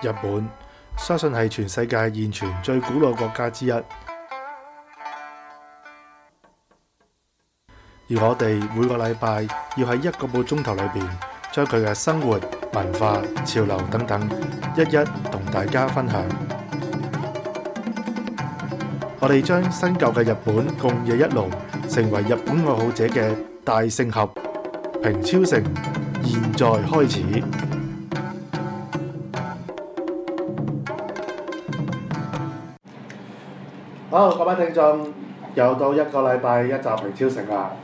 日本相信係全世界現存最古老國家之一，而我哋每個禮拜要喺1個半鐘頭裏邊，將佢嘅生活、文化、潮流等等一一同大家分享。我哋將新舊嘅日本共冶一爐，成為日本愛好者嘅大聖盒。平超城現在開始。好，各位聽眾，又到1個禮拜一集平超城啦。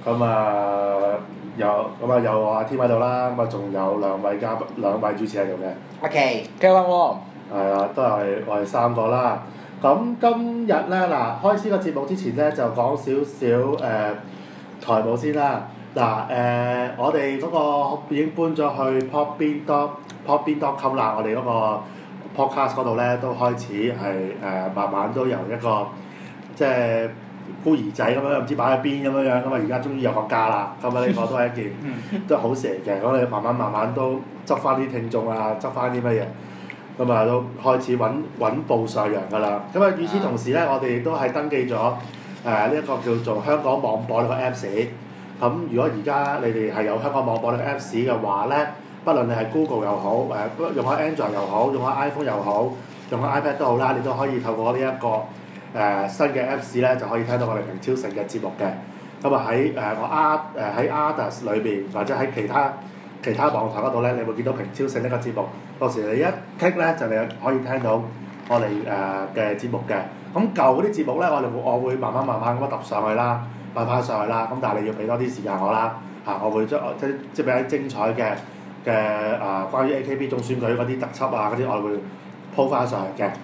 有我阿添喺度啦，咁啊仲有兩位主持喺度嘅。 阿奇 ，Kevin喎。 係啊，都係我哋3個啦。咁今日咧嗱，開始個節目之前咧，就講少少台務先啦。我哋嗰個已經搬咗去 popbean.com 啦。我哋嗰個 podcast 嗰度咧都開始係慢慢都由一個即係孤兒仔咁樣，唔知擺喺邊咁樣，咁啊而家終於有個家啦。咁啊呢個都係一件都係好事嚟嘅。咁你慢慢都執翻啲聽眾啊，執翻啲乜嘢，咁啊都開始穩步上揚㗎啦。咁啊與此同時咧，我哋都係登記咗呢一個叫做香港網播呢個 Apps。咁如果而家你哋係有香港網播呢個 Apps 嘅話咧，不論你係 Google 又好，用下 Android 又好，用下 iPhone 又好，用下 iPad 都好啦，你都可以透過呢一個新嘅 Apps 咧，就可以聽到我哋平超城嘅節目嘅。咁啊喺Others 裏邊，或者喺其他網台嗰度咧，你會見到平超城呢個節目。到時你一 click 咧，就你可以聽到我哋嘅節目嘅。咁舊嗰啲節目咧，我會慢慢咁揼上去啦。擺翻上去啦，咁但係你要俾多啲時間我啦，我會將即係比較精彩嘅關於 AKB 總選舉嗰啲特輯啊嗰啲，我會鋪翻上去嘅，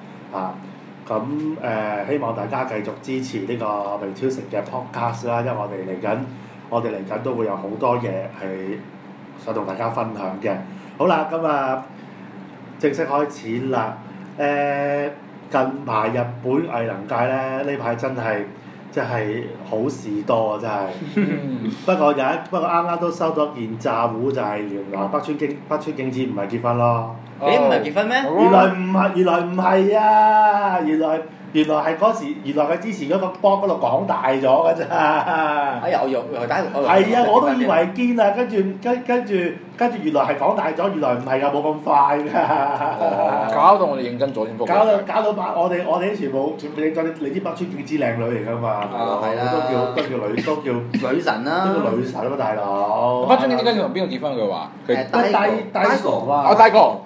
希望大家繼續支持呢個平超城嘅 podcast 啦，因為我哋嚟緊都會有好多嘢係想同大家分享嘅。好啦，咁正式開始啦。近排日本藝能界咧，呢排真係好事多啊！真係。不過啱啱都收到件炸糊，就係原來北川景子唔係結婚咯。 你唔係結婚咩？ 原來唔係啊！原來係嗰時，原來佢之前嗰個 blog 嗰度講大咗㗎咋。 哎呀，我又打係啊！我都以為堅啊，跟住原來係講大咗，原來唔係㗎，冇咁快㗎。 搞到我哋認真咗先報。 搞到我哋啲全部認真，你知北川景子靚女嚟㗎嘛？ 係啦。 都叫女神啦。 都叫女神啊嘛，大佬。 北川景子跟住同邊個結婚？佢話大傻啊！ 大哥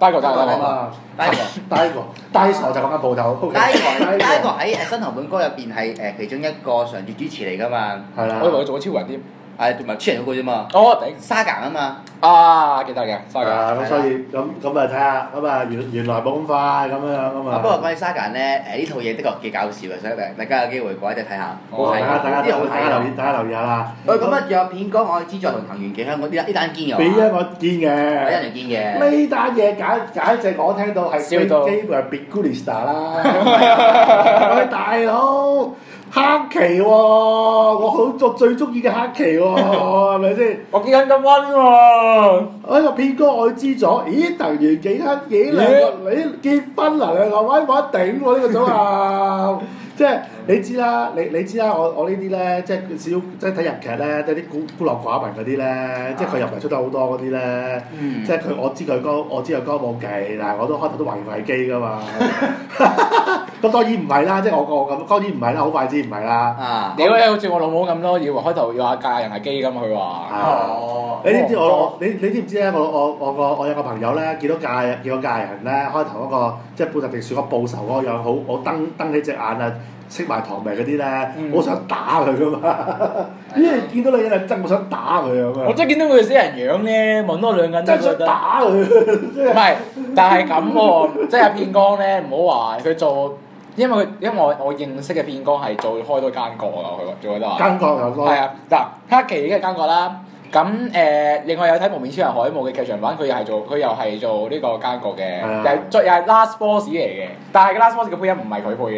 就咁間鋪頭。 大哥喺新韓本歌入邊係其中一個常駐主持嚟㗎嘛。 係啦。 我以為佢做咗超人添。 係同埋超人嗰個啫嘛。 哦，頂。 沙格啊嘛。 記得嘅。沙格。 咁所以咁睇下，原來冇咁快咁樣咁啊。 不過關於沙格咧，呢套嘢的確幾搞笑嘅，所以大家有機會過一睇下。 好睇啊！大家留意下啦。 咁啊，仲有片哥愛之助同藤原紀香嗰啲呢單堅嘅。 俾啊！我堅嘅。 俾人哋堅嘅。 呢單嘢簡直我聽到係基本係 Big Gulista 啦。喂，大佬！黑崎喎，我最中意嘅黑崎喎，係咪先？ 我見緊咁溫喎。 哎呀，片哥愛之咗，咦？藤原紀香幾靚個，你結婚啦兩個，喂，冇得頂喎呢個組合。即係你知啦，你知啦，我呢啲咧，即係即係睇日劇咧，即係啲孤陋寡聞嗰啲咧，即係佢入嚟出得好多嗰啲咧，即係我知佢歌冇技，但係我都開頭都懷疑機㗎嘛。咁當然唔係啦，即係我咁，當然唔係啦，好快知唔係啦。 屌你好似我老母咁咯，以為開頭要嫁人係基咁，佢話。 你知唔知你知唔知咧？我有個朋友咧，見到嫁人咧，開頭嗰個即係半澤直樹個報仇嗰個樣，好瞪起隻眼啊，識埋唐眉嗰啲咧，我想打佢噶嘛。因為見到女人係真，我想打佢啊嘛。 我真係見到佢死人樣咧，望多兩眼真係想打佢。 唔係，但係咁喎，即係片江咧，唔好話佢做。因為我認識嘅片江係開多間國啊，佢做得話。間國又多。係啊，嗱，黑崎已經係間國啦。咁另外有睇《幪面超人海姆》嘅劇場版，佢又係做呢個奸角嘅，又係 Last Boss 嚟嘅。但係個 Last Boss 嘅配音唔係佢配嘅，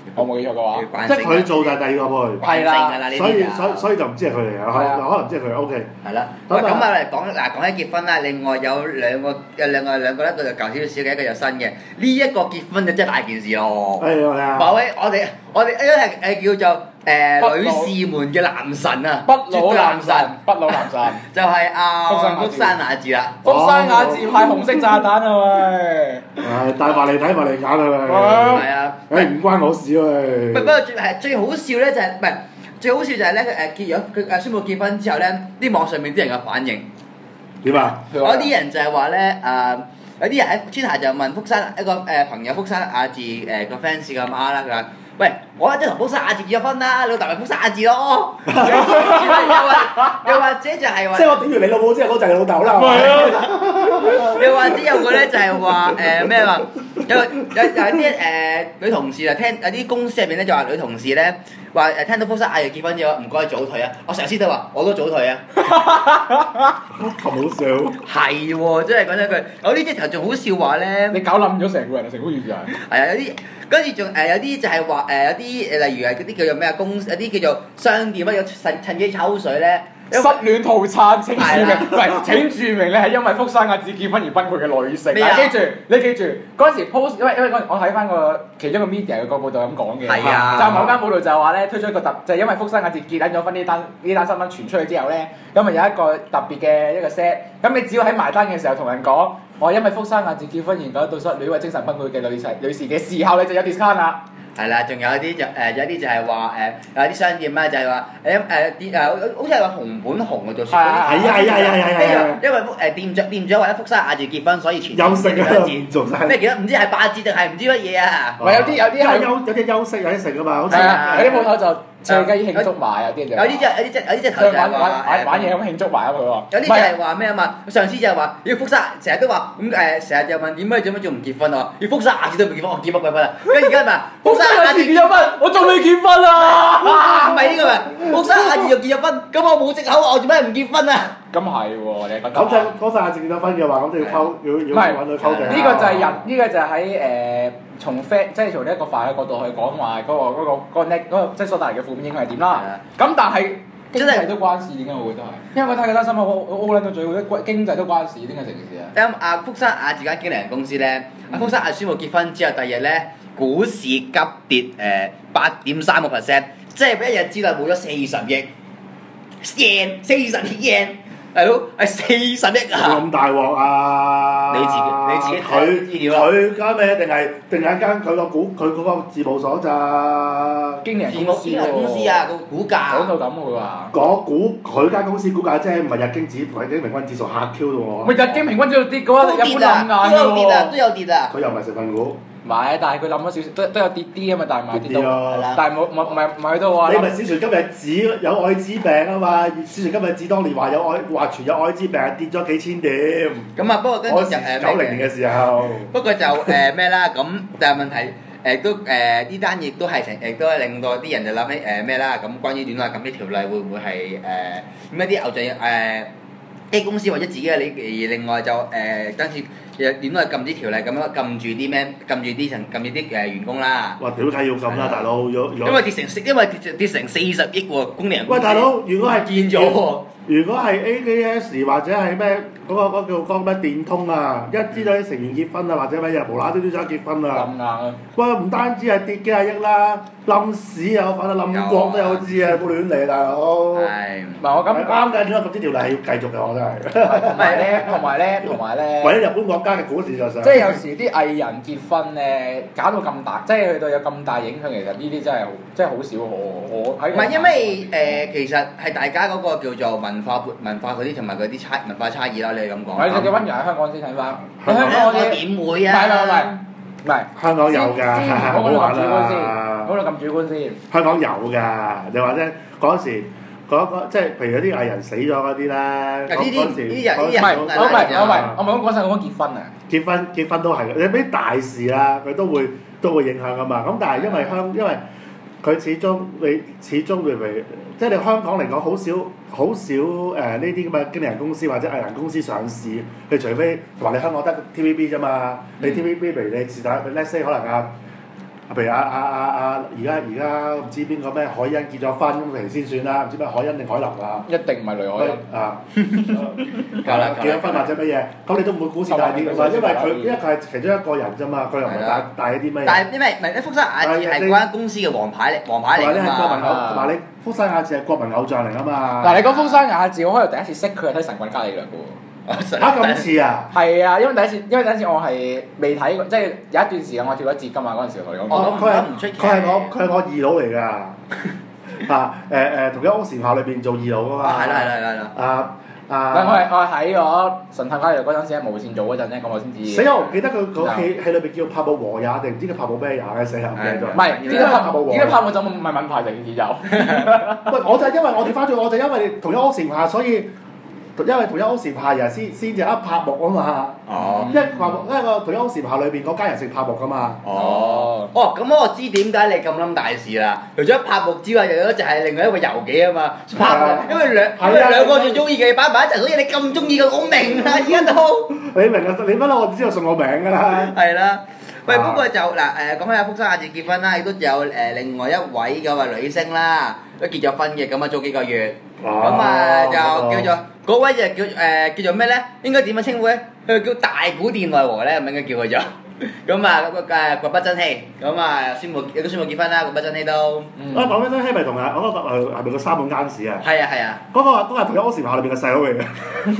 我冇記錯嘅話， 即係佢做就係第二個輩。 係啦， 所以就唔知係佢嚟嘅，可能唔知係佢 OK。 係啦，咁啊講起結婚啦，另外有兩個咧，一個就舊少少嘅，一個就新嘅。呢一個結婚就真係大件事咯。某位我哋呢個係叫做女士們嘅男神啊， 不老男神， 就係福山雅治啦。 福山雅治派紅色炸彈啊喂！ 帶埋嚟睇埋嚟揀啊喂！ 係啊， 唔關我事喂。 不過最好笑咧就係唔係最好笑就係咧佢宣布結婚之後咧，啲網上面啲人嘅反應點啊？ 有啲人就係話咧有啲人喺 Twitter 就問福山一個朋友福山雅治個 fans 嘅媽啦，佢話：喂，我一陣同福山雅治結咗婚啦，老豆咪福山雅治咯。又或者就係話， 即係我點完你老母之後，嗰就係你老豆啦。 又或者有個咧就係話咩話？有啲女同事啊，有啲公司入邊咧就話女同事咧話聽到福山雅治結婚之後唔該早退啊！我上司都話我都早退啊。 咁好笑。 係喎，真係講真句，有啲直頭仲好笑話咧。 你搞冧咗成個人啊！成個月人。 係啊，有啲跟住仲有啲就係話有啲例如係嗰啲叫做咩啊有啲叫做商店啊，有趁機抽水咧。 失戀套餐請註明，唔係請註明你係因為福山雅治結婚而崩潰嘅女性。你記住嗰陣時 post，因為我睇翻個其中個 media 個報道咁講嘅，就某間報道就係話咧推出一個就係因為福山雅治結緊咗婚呢單新聞傳出去之後咧，咁咪有一個特別嘅一個 set，咁你只要喺埋單嘅時候同人講，我因為福山雅治結婚而搞到失戀或精神崩潰嘅女士嘅時候，你就有 discount 啦。 係啦，仲有啲就係話有啲商店咧就係話好似係話紅本紅嘅做雪嗰啲。係。因為店長或者福山雅治結婚，所以全休息啊，做晒。 咩記得唔知係8折定係唔知乜嘢啊？ 有啲係有啲休息有啲食噶嘛，好似有啲鋪頭就借雞慶祝埋，有啲就有啲頭就係玩嘢咁慶祝埋啊佢喎。 有啲就係話咩啊嘛？上司就係話要福山，成日都話咁成日就問點解做乜仲唔結婚啊？要福山雅治都未結婚，我結乜鬼婚啊？跟住而家咪福山雅治結咗婚，我仲未結婚啊！ 唔係呢個咪福山雅治又結咗婚，咁我冇藉口，我做咩唔結婚啊？ 咁係喎，你覺得？ 咁就福山雅治結咗婚嘅話，咁你要揾佢溝定。 呢個就係呢個就係喺從即係從呢一個法嘅角度去講話嗰個即係所帶嚟嘅負面影響係點啦。咁但係經濟都關事，點解我覺得係？因為我睇嗰單新聞，我撚到最後經濟都關事，點解成件事啊？ 福山雅治間經理人公司咧，福山雅治宣布結婚之後，第二日咧股市急跌8.3%，即係一日之內冇咗40億40億 yen。大佬係40億啊！ 咁大鑊啊！ 你自己睇資料啦。 佢間咩？定係間佢嗰個事務所咋？ 經理人公司啊，個股價講到咁佢話。 佢間公司股價啫，唔係日經平均指數嚇 Q 到我。 咪日經平均指數跌嘅話，日本冧硬嘅都有跌啊！ 佢又唔係成分股。 唔係，但係佢冧咗少少，都有跌啲啊嘛，但係唔係跌到，但係唔係去到話。 你咪市場今日指有愛滋病啊嘛？市場今日指當年話傳有愛滋病跌咗幾千點。 咁啊，不過跟住就 90年嘅時候。 不過就咩啦？咁但係問題都呢單亦都係都係令到啲人就諗起咩啦？咁關於戀愛禁止條例會唔會係咁一啲偶像啲公司或者自己嘅而另外就跟住戀愛禁止條例咁樣禁住啲員工啦。 哇！屌解要禁啦，大佬！ 因為跌成40億喎，工人。 喂，大佬，如果係見咗喎。 如果係 AAS 或者係咩嗰個叫咩電通啊，一知道啲成員結婚啊，或者乜嘢無啦啦都想結婚啊！ 冧硬啊！ 喂，唔單止係跌幾廿億啦，冧市啊，反正冧國都有知啊，冇亂嚟大佬。 係。 唔係我咁啱嘅，點解咁啲條例係要繼續嘅？我真係。 同埋咧。 為咗日本國家嘅股市就上。 即係有時啲藝人結婚咧，搞到咁大，即係去到有咁大影響，其實呢啲真係好少我喺。 唔係因為其實係大家嗰個叫做文化嗰啲同埋嗰啲文化差異啦，你係咁講。 係你嘅溫柔喺香港先睇翻。 香港我點會啊？ 唔係香港有㗎， 唔好咁主觀先，唔好咁主觀先。 香港有㗎，你話啫嗰時即係譬如有啲藝人死咗嗰啲咧，嗰時我唔係講曬，我講結婚啊。 結婚都係嘅，你啲大事啦，佢都會影響㗎嘛。咁但係因為佢始終譬如即係你香港嚟講好少呢啲咁嘅經理人公司或者藝人公司上市，你除非同埋你香港得 TVB 啫嘛，你 TVB 譬如你是但 let's say 可能譬如而家唔知邊個咩海欣結咗婚咁嚟先算啦，唔知咩海欣定海琳啊？ 一定唔係雷海欣啊！結咗婚或者乜嘢，咁你都唔會估是大啲㗎嘛，因為佢係其中一個人啫嘛，佢又唔係帶一啲乜嘢。 但係因為唔係福山雅治係嗰間公司嘅王牌嚟㗎嘛。 同埋你福山雅治係國民偶像嚟㗎嘛。 嗱，你講福山雅治，我可能第一次識佢係睇神棍伽利略㗎喎。 咁似啊！ 係啊，因為第一次我係未睇過，即係有一段時間我跳咗節㗎嘛，嗰陣時同你講。 佢係我二佬嚟㗎。同一屋檐下裏邊做二佬㗎嘛。 係啦。 我係喺咗神探伽利略嗰陣時喺無線做嗰陣咧，咁我先知。 死我唔記得佢嗰戲裏邊叫拍部和也定唔知佢拍部咩也嘅死人嘅咗。 唔係，點解拍部就唔係問題成件事就。 喂，我就因為我哋翻咗，我就因為同一屋檐下，所以。因為同一屋檐下人先至一拍木啊嘛，因為個同一屋檐下裏邊嗰家人姓拍木噶嘛。 咁我知點解你咁冧大事啦。除咗拍木之外，又有就係另外一個遊記啊嘛。拍木，因為兩個最中意嘅擺埋一齊，所以你咁中意嘅，我明啦，而家都。你明啊？你不嬲我知道送我名㗎啦。 係啦。喂，不過就嗱講起阿福山雅治結婚啦，亦都有另外一位嘅女星啦，都結咗婚嘅，咁啊早幾個月，咁就叫做嗰位就叫做咩咧？應該點樣稱呼咧？佢叫大古殿奈和咧，咁應該叫佢做。咁啊堀北真希，咁啊亦都宣布結婚啦，堀北真希都。 堀北真希咪同嗰個係咪個三本奸士啊？ 係啊。 嗰個係同一屋檐下裏邊嘅細佬嚟嘅。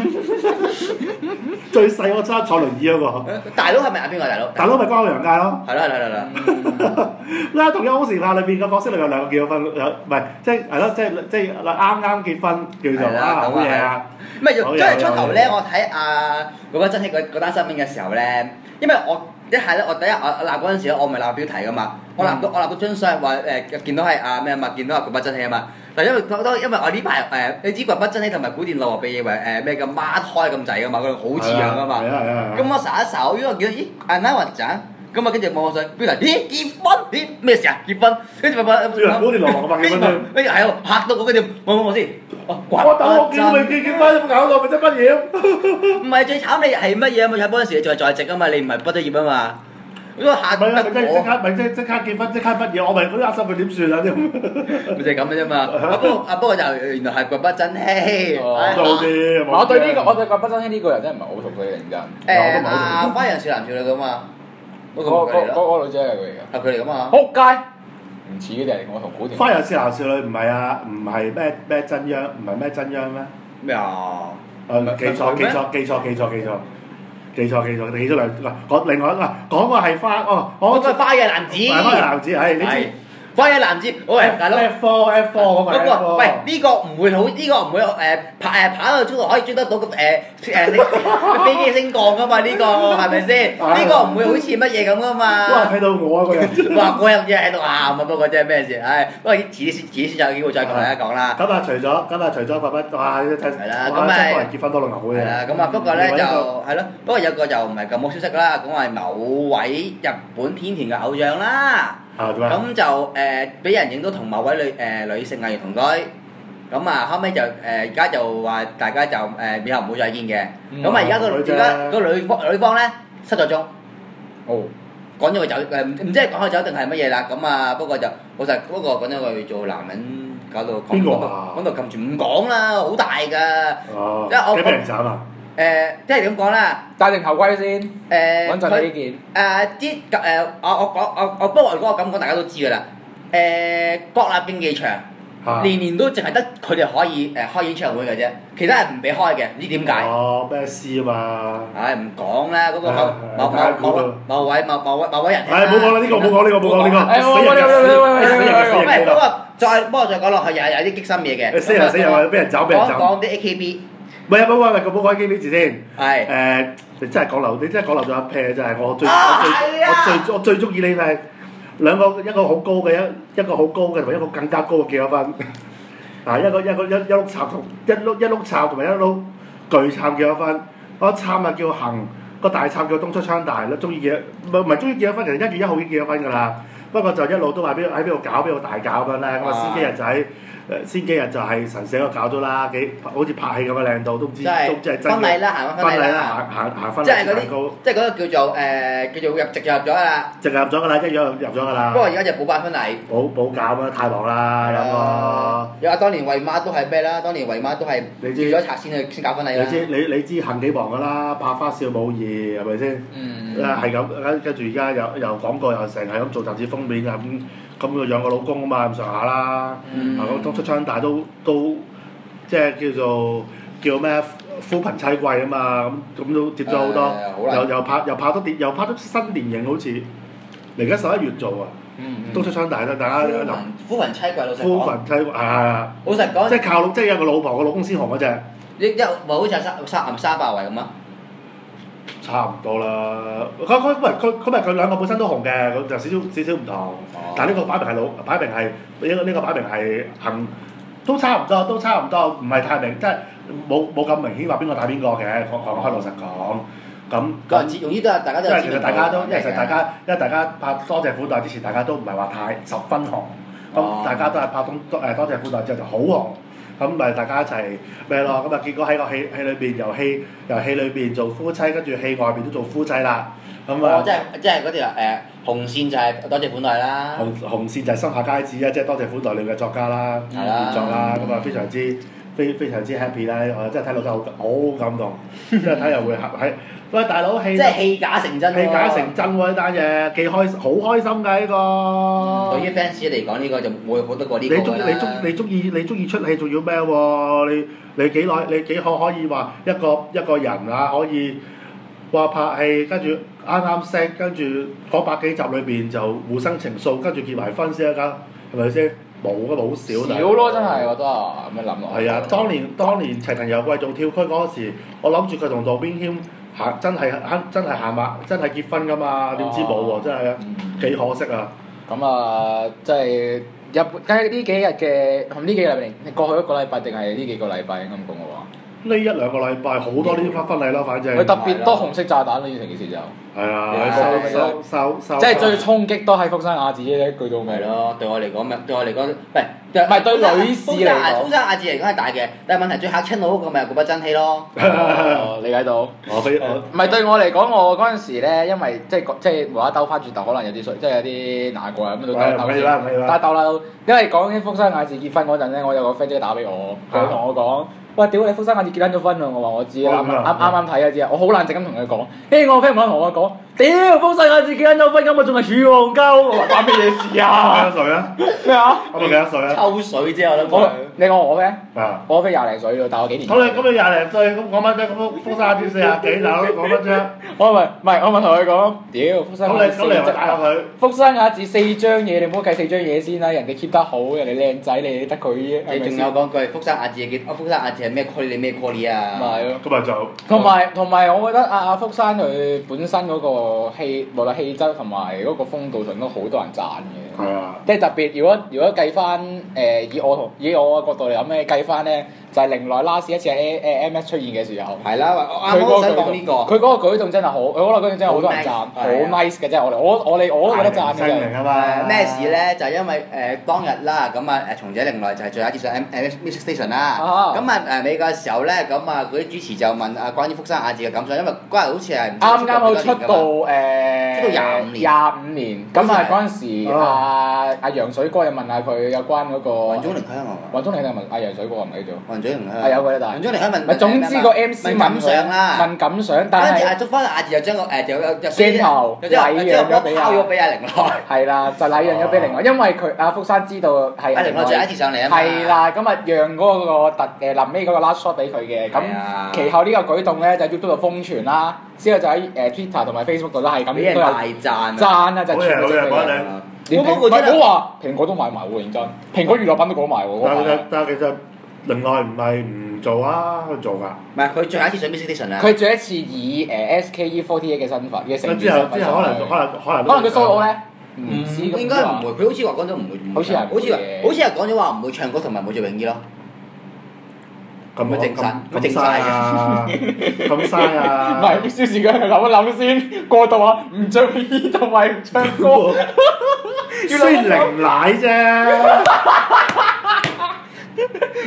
最細嗰個坐輪椅嗰個。 大佬係咪邊個大佬？ 大佬咪關陽界咯。 係啦。 啦，同一屋檐下裏邊嘅角色裏有兩個結咗婚，唔係即係咯，即係啱結婚叫做好嘢啊！ 唔係，因為初頭咧，我睇嗰個真希嗰單新聞嘅時候咧，因為我第一我立嗰陣時咧，我唔係立標題噶嘛，我立到張相話見到係咩啊嘛，見到係堀北真希啊嘛。但因為我呢排你知堀北真希同埋古殿奈和被認為咩咁孖胎咁滯噶嘛，佢哋好似樣噶嘛。咁我睄一睄，因為見到咦阿奶雲仔，咁啊跟住望上標題，咦結婚？咦咩事啊結婚？跟住古殿奈和拍結婚啦。 跟住係喎嚇到我，跟住望先。 我等我叫你結婚，有冇搞到咪真畢業？ 唔係最慘，你係乜嘢啊？嘛，嗰陣時你仲係在職啊嘛，你唔係畢咗業啊嘛。嗰個嚇得我。即刻結婚，即刻畢業，我咪嗰啲壓心佢點算啊？ 咪就係咁嘅啫嘛。不過就原來係堀北真希。 我對堀北真希呢個人真係唔係好熟悉嘅，認真。 花樣少男少女咁嘛。 嗰個女仔係佢嚟㗎。 係佢嚟㗎嘛。 仆街！唔似嘅，我同古田。 花樣少男少女唔係啊，唔係咩真央，唔係咩真央咩？ 咩啊？ 記錯兩嗱，另外講個係花嗰個花嘅男子。 花嘅男子，係你知。 花嘅男子，喂大佬。 F4嗰個。 喂呢個唔會跑到速度可以追得到飛機升降噶嘛？呢個係咪先？呢個唔會好似乜嘢咁噶嘛？ 哇！睇到我啊個人。 哇！嗰日喺度喊啊！不過真係咩事？不過遲啲先有機會再同大家講啦。 咁除咗堀北，哇！ 係啦，咁咪多人結婚多到牛嘅。 係啦，咁不過咧就係咯，不過有個就唔係咁好消息啦，講係某位日本天團嘅偶像啦。咁就俾人影到同某位女性藝員同居，咁後尾就而家就話大家就以後唔會再見嘅，咁而家個女方咧失咗蹤，趕咗佢走唔知係趕佢走定係乜嘢啦，咁不過就老實嗰個趕咗佢做男人，搞到邊個啊？講到撳住唔講啦，好大㗎，即係我俾人斬啊！即係點講啦？ 戴定頭盔先，穩陣呢件。 我不過如果我咁講，大家都知㗎啦。國立競技場年都淨係得佢哋可以開演唱會嘅啫，其他人唔俾開嘅，唔知點解。 咩事啊嘛？ 唉，唔講啦，嗰個某位人。 唉，唔好講啦，呢個唔好講，呢個唔好講，呢個。 不過再講落去又有啲激心嘢嘅。 死人話俾人走， 講啲 AKB。 唔係唔好講 AKB 字先。 係。 你真係講漏咗一 pair 真係我最中意你係兩個，一個好高嘅一個好高嘅同埋一個更加高嘅結咗婚。一碌杉同一碌杉同埋一碌巨杉結咗婚。嗰個杉啊叫恒，個大杉叫東出昌大咯。中意結唔係中意結咗婚，其實1月1號已經結咗婚㗎啦。不過就一路都話喺邊度搞，邊度大搞咁樣咧。咁司機人仔先幾日就係神社嗰搞咗啦，好似拍戲咁嘅靚到都唔知即係都即係真嘅婚禮啦，行婚禮啦，行婚禮即係嗰啲高， 即係嗰個叫做直入咗啦。 直入咗㗎啦，一樣入咗㗎啦。 不過而家就補辦婚禮。 冇搞啦，太忙啦兩個。 有當年維媽都係咩啦？當年維媽都係預咗拆先搞婚禮啦。 你知行幾忙㗎啦，百花少母兒係咪先？係咁，跟住而家又廣告又成係咁做雜誌封面啊咁佢養個老公啊嘛咁上下啦。咁都出槍，但係都即係叫咩夫貧妻貴啊嘛咁都接咗好多，又拍咗新電影好似嚟緊11月做啊。都出槍大啦，大家夫貧妻貴老實講。 夫貧妻貴係。老實講。即係有個老婆，個老公先紅嗰隻。 咪好似係三百圍咁啊？ 差唔多啦，佢兩個本身都紅嘅，咁就少少唔同。但係呢個擺明係呢個擺明係行，都差唔多，唔係太明，即係冇咁明顯話邊個打邊個嘅。講開老實講，咁容易都係大家都。 因為其實大家拍多謝款待之前，大家都唔係話太十分紅，咁大家都係拍多謝款待之後就好紅。咁咪大家一齊咩咯？咁啊結果喺個戲裏邊由戲裏邊做夫妻，跟住戲外邊都做夫妻啦。咁啊， 即係嗰條紅線就係多謝款待啦。 紅線就係心下佳子啊！即係多謝款待你嘅作家啦，傑作啦。咁啊非常之 happy 啦！我真係睇到真係好感動，真係睇又會喺。喂，大佬戲即係戲假成真喎！ 戲假成真喎！呢單嘢好開心㗎呢個。 對於 fans 嚟講，呢個就冇好得過呢個啦。 你中意出戲仲要咩喎？你幾耐？你幾可以話一個人啊？可以話拍戲，跟住啱識，跟住嗰百幾集裏邊就互生情愫，跟住結埋婚先得㗎，係咪先？冇㗎，好少。 少咯，真係我覺得咁樣諗落。 係啊，當年齊藤由貴做跳區嗰時，我諗住佢同渡邊謙真係結婚㗎嘛，點知冇喎，真係幾可惜啊！ 咁啊，即係呢幾日嘅呢幾日嚟，過去一個禮拜定係呢幾個禮拜應該咁講嘅話？ 呢一兩個禮拜好多呢啲婚禮啦，反正。 佢特別多紅色炸彈呢成件事就。 係啊，收即係最衝擊都係福山雅治呢一句到尾咯。對我嚟講，唔係對女士嚟講。 福山雅治嚟講係大嘅，但係問題最嚇親我嗰個咪嗰把真氣咯。 理解到。唔係對我嚟講，我嗰陣時咧，因為即係無啦啦兜翻轉頭，可能有啲即係有啲難過咁都兜。但係兜啦，因為講起福山雅治結婚嗰陣咧，我有個 friend 即係打俾我，佢同我講。喂，屌你福山雅治結咗婚啦！我話我知啦，啱睇啊知啊！我好冷靜咁同佢講，我 friend 唔肯同我講，屌福山雅治結咗婚咁啊，仲係處戇鳩！我話關咩嘢事啊？ 幾多歲啊？ 咩啊？ 我咪幾多歲啊？ 抽水啫，我諗佢。 你講我 friend？我 friend 20零歲咯，大我幾年。 咁你20零歲咁講乜啫？咁福山雅治40幾大佬講乜啫？ 我咪同佢講，屌福山雅治咁你又打落佢？ 福山雅治4張嘢，你唔好計4張嘢先啦，人哋 keep 得好，人哋靚仔，你得佢啫。 你仲有講句福山雅治係咩 call 你咩 call 你啊？ 咪係咯。 咁咪就。 同埋，我覺得阿福山佢本身嗰個無論氣質同埋嗰個風度上都好多人讚嘅。 係啊。 即係特別，如果計翻以我嘅角度嚟諗咧，計翻咧就係另來 last 一次喺MS 出現嘅時候。 係啦，我啱想講呢個。 佢嗰個舉動真係好，佢嗰個舉動真係好多人讚，好 nice 嘅真係我都覺得讚嘅。 咩事咧？就係因為當日啦，咁啊松井玲奈就係最後一次上 Music Station 啦。咁啊尾嘅時候咧，咁啊嗰啲主持就問啊關於福山雅治嘅感想，因為嗰日好似係啱好出到25年。咁啊嗰陣時阿楊水哥又問下佢有關嗰個。 雲中玲香啊嘛。 雲中玲香問阿楊水哥係咪叫做？ 雲中玲香。 係有嘅，但係。雲中玲香問。總之個 MC 問感想啦。 問感想，但係。跟住阿福山雅治就將個鏡頭禮讓咗俾阿玲奈。 係啦，就禮讓咗俾玲奈，因為佢阿福山知道係。 阿玲奈最後一次上嚟啊嘛。 係啦，咁啊讓嗰個臨尾嗰個 last shot 俾佢嘅，咁其後呢個舉動咧就 YouTube 度瘋傳啦，之後就喺Twitter 同埋 Facebook 度都係咁。 俾人大讚。 讚啊！就全部都係。連蘋果都話，蘋果都買埋喎，認真。蘋果娛樂品都講埋喎。 但係其實另外唔係唔做啊，佢做㗎。 唔係佢最後一次上 Music Station 啊。 佢最後一次以SKE48嘅身份嘅成員之後可能佢 solo 咧，唔知咁。 應該唔會，佢好似話講咗唔會。好似係講咗話唔會唱歌同埋唔會做泳衣咯。 咁正晒嘅，咁嘥啊！ 唔係，小時佢諗一諗先，過到話唔着泳衣同埋唔唱歌， 雖然零奶啫。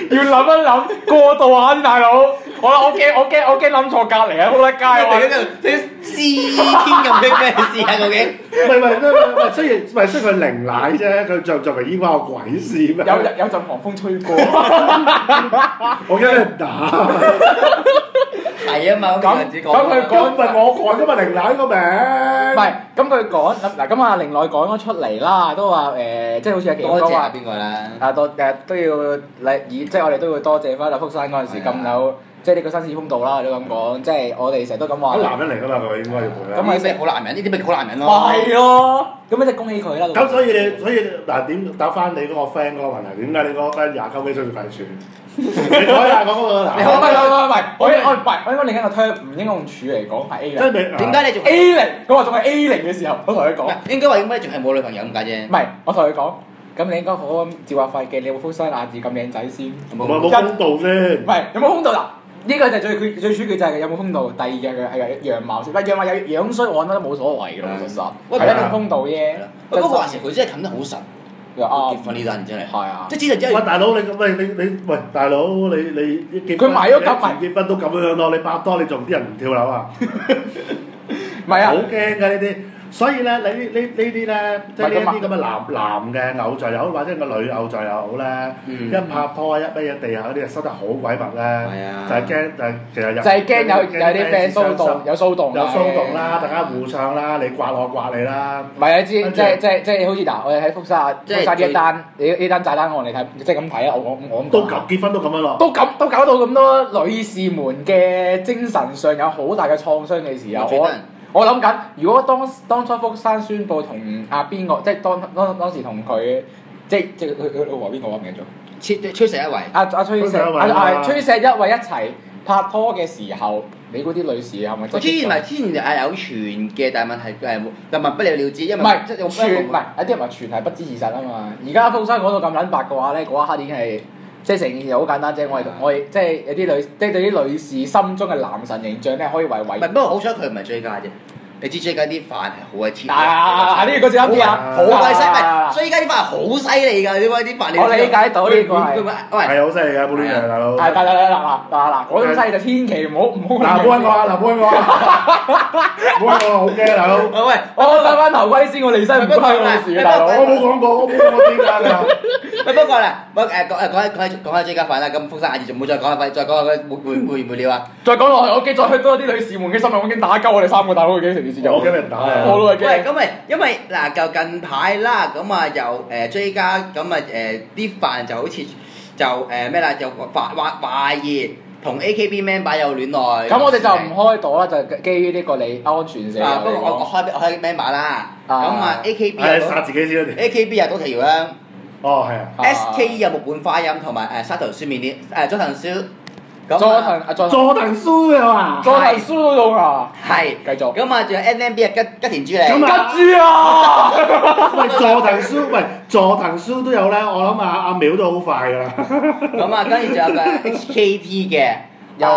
要諗一諗過渡下先，大佬。我驚諗錯隔離啊，冇得街喎。 你試天咁嘅咩事啊？究竟？ 雖然佢零奶啫，佢着嚟煙關我鬼事咩？ 有陣寒風吹過。 我驚俾人打。 係啊嘛，咁佢講唔係我改噶嘛，零奶個名。 唔係，咁佢講嗱，咁阿凌內講咗出嚟啦，都話即係好似阿奇哥話邊個啦？ 都要即係我哋都要多謝翻阿福山嗰陣時咁有。即係呢個紳士風度啦，都咁講，即係我哋成日都咁話。 咁男人嚟㗎嘛，佢應該要配啦。 咁咪好男人，呢啲咪好男人咯。 係咯，咁即係恭喜佢啦。 咁所以嗱點答翻你嗰個 friend 嗰個問題？點解你嗰個 friend 29幾歲要計算？你講下講嗰個男。 唔係，我應該另一個 term 唔應該用處嚟講係 A 零。 點解你仲 A0？佢話仲係 A0嘅時候，我同佢講。 應該話點解仲係冇女朋友咁解啫？ 唔係，我同佢講。咁你應該好咁照下肺嘅，你有冇福山雅治咁靚仔先？ 冇風度先。 唔係，有冇風度嗱？呢個就係最主要就係有冇風度，第二嘅係樣貌先。樣貌有樣衰，我覺得冇所謂嘅啦，其實係一種風度啫。 不過話時佢真係冚得好實。結婚呢單真係。係啊。即係之前喂，大佬你大佬你結佢買咗夾埋結婚都咁樣咯，你拍拖你仲啲人唔跳樓啊？ 唔係啊。 好驚㗎呢啲。所以咧，你呢啲咧，即係呢一啲咁嘅男嘅偶像又好，或者個女偶像又好咧，一拍拖一乜嘢地下嗰啲收得好鬼密咧，就係驚其實就係驚有啲 friend 有騷動啦，大家互唱啦，你刮我刮你啦。 唔係啊，即係好似嗱，我哋喺福沙呢一單呢單炸彈案嚟睇，即係咁睇啊！我都結婚都咁樣咯， 都搞到咁多女士們嘅精神上有好大嘅創傷嘅時候，我諗緊，如果當初福山宣佈同阿邊個，即係當時同佢，即係佢老婆邊個我唔記得咗。崔石一圍。崔石一圍一齊拍拖嘅時候，你嗰啲女士係咪？ 之前係有傳嘅，但係問題就問不了了之，因為唔係傳，唔係有啲人話傳係不知事實啊嘛。而家福山講到咁撚白嘅話咧，嗰一刻已經係。即係成件事好簡單啫，我哋即係有啲女，即係對啲女士心中嘅男神形象咧，可以為偉。 唔係，不過好彩佢唔係追加啫。你知追加啲飯係好鬼黐。 呢個字啱啲啊！ 好鬼犀利，追加啲飯係好犀利㗎，點解啲飯你？ 我理解到呢個係。 係好犀利㗎，冇亂嘅大佬。 係嗱，嗰種犀利就千祈唔好。 嗱，冇揾我啊！冇揾我好驚大佬。 喂， 我戴翻頭盔先，我離身唔關我事大佬。 我冇講過，我冇講過邊間㗎。 不過啦，講下追加飯啦，咁福山雅治仲冇再講下，再講下佢會唔會料啊？ 再講落去，我驚再去多啲女士們嘅心入，我驚打鳩我哋3個大佬嘅成件事。 我驚俾人打啊！ 我都係驚。 喂，咁咪因為嗱就近排啦，咁啊又追加，咁啊啲飯就好似就咩啦，就懷疑同 AKB member 有戀愛。咁我哋就唔開朵啦，就基於呢個你安全性。 不過我開 member 啦，咁啊 AKB 殺自己先啦。 AKB 又多條啦。 哦，係啊。 SKE 有木本花音同埋沙頭書面啲佐藤書。 佐藤書啊！ 佐藤書嗰度啊！ 係。繼續。咁啊，仲有 NMB 啊吉田朱莉。 吉豬啊！ 喂，佐藤書都有咧，我諗阿淼都好快㗎啦。 咁啊，跟住仲有個 HKT 嘅，又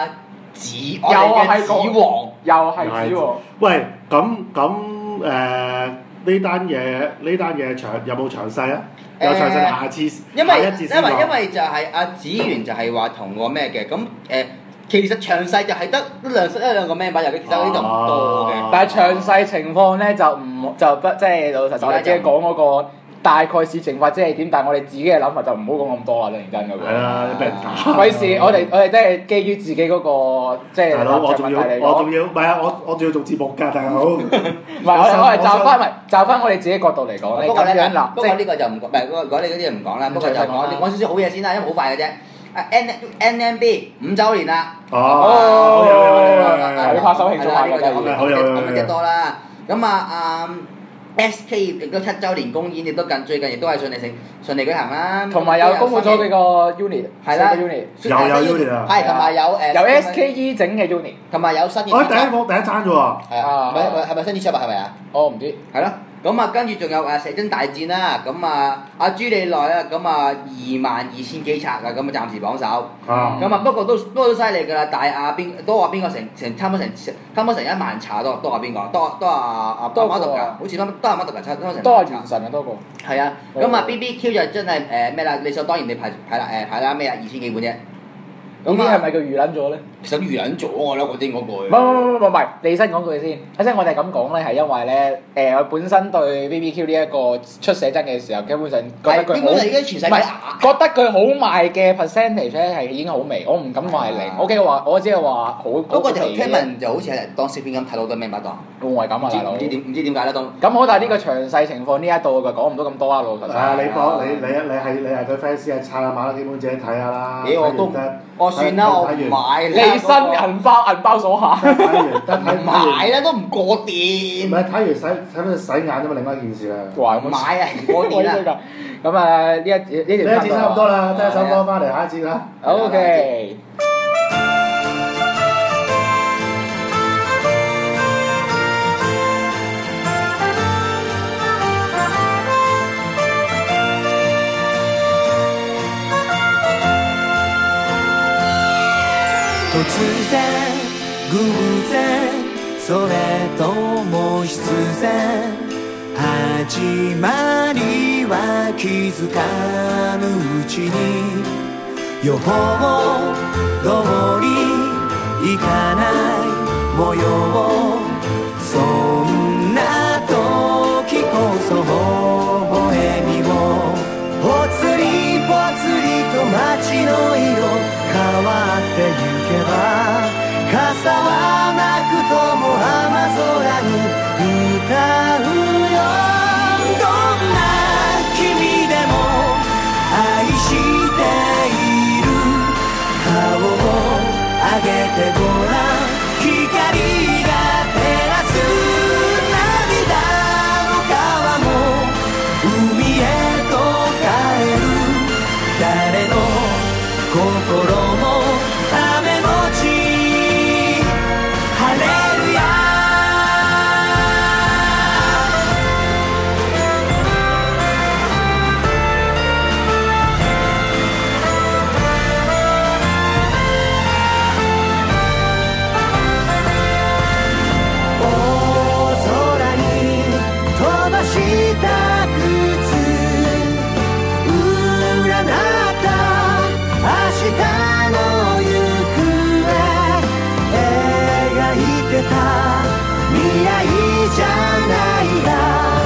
係子王， 又係子王。 喂，咁呢單嘢有冇詳細啊？有詳細下次， 因為就係阿子源就係話同個咩嘅，咁其實詳細就係得一兩個 member 入嘅，其實呢度唔多嘅。 但係詳細情況咧就不即係老實實，我哋即係講嗰個大概事情或者係點，但係我哋自己嘅諗法就唔好講咁多啦，認真嗰個。 係啦，俾人打。 費事我哋都係基於自己嗰個即係。大佬，我仲要唔係啊！我仲要做節目㗎，大佬。唔係我係就翻我哋自己角度嚟講咧。 不過呢個就唔唔係講你嗰啲就唔講啦。不過就講少少好嘢先啦，因為好快嘅啫。NMB 5週年啦。 哦。 你拍手慶祝下嘅。 咁嘅多啦。咁啊SK 亦都7週年公演，亦都最近亦都係順利舉行啦。 同埋有公佈咗幾個 unit， 係啦 unit， 有 unit 啊。 係同埋有 SKE 整嘅 unit， 同埋有新嘅。 我第一餐啫喎。 係啊，係咪新啲出啊？係咪啊？ 我唔知。 係咯， 咁啊，跟住仲有石真大戰啦，咁啊阿朱莉奈啊，咁啊22,000幾冊啊，咁啊暫時榜首。咁啊不過都犀利㗎啦，但係多話邊個差唔多成1萬冊多話邊個？多阿馬杜㗎，好似多阿馬杜㗎，差唔多成。 多阿元神啊多過。 係啊，咁啊 BBQ 就真係咩啦？理所當然你排啦咩啊2,000幾本啫。 咁啲係咪叫預撚咗咧？ 其實預撚咗我啦，嗰啲嗰句。 唔係，你先講句先。即係我哋咁講咧，係因為咧我本身對 BBQ 呢一個出寫真嘅時候，基本上覺得佢好，覺得佢好賣嘅 percentage 咧係已經好微，我唔敢話係零。OK 話，我只係話好。 嗰個就 Kevin 就好似係當小片咁睇到都咩乜檔。 我係咁啊，大佬。唔知點解咧都。咁好，但係呢個詳細情況呢一度就講唔到咁多啦，老實。 你係佢 fans 啊，撐下馬基本自己睇下啦。 我都我算啦，我唔買。 利申銀包鎖下。 唔買啦，都唔過電。 唔係睇完洗眼啫嘛，另外一件事啦。 唔買啊，唔過電啦。 咁啊，呢一節差唔多啦，聽一首歌翻嚟下一節啦。 OK。 突然偶然それとも必然始まりは気づかぬうちに予報通りいかない模様そんな時こそ微笑みをぽつりぽつりと街の色変わってゆけば傘はなくとも雨空に歌うよどんな君でも愛している顔を上げてごらん光が照らす涙の川も海へと帰る誰の心も雨のち晴れるや大空に飛ばした靴占った明日の行方描いてた未来じゃないが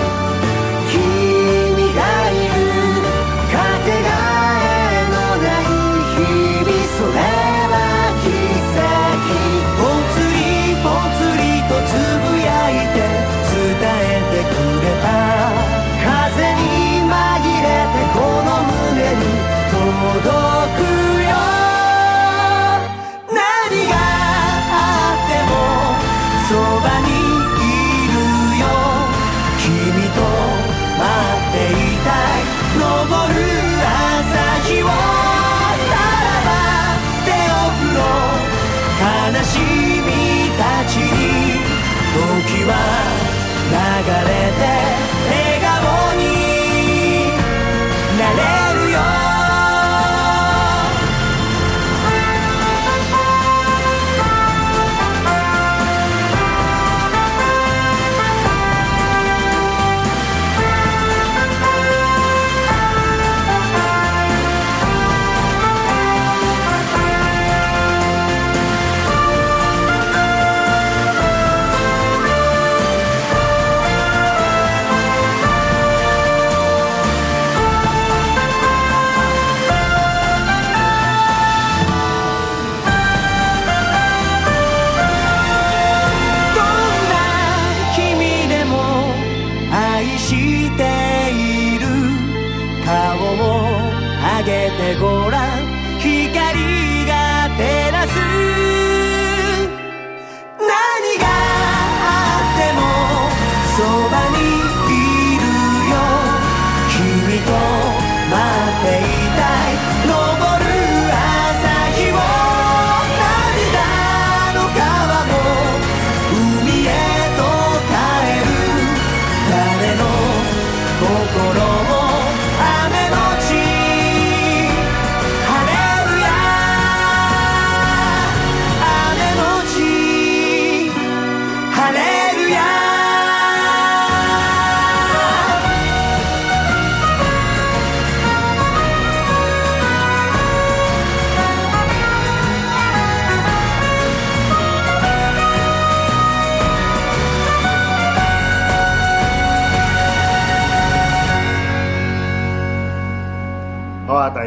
君がいるかけがえのない日々それは奇跡ぽつりぽつりとつぶやいて伝えてくれた風に紛れてこの胸に届くよ何があってもそばにいるよ君と待っていたい昇る朝日をさらば手を振ろう悲しみたちに時は流れて笑顔になれるよ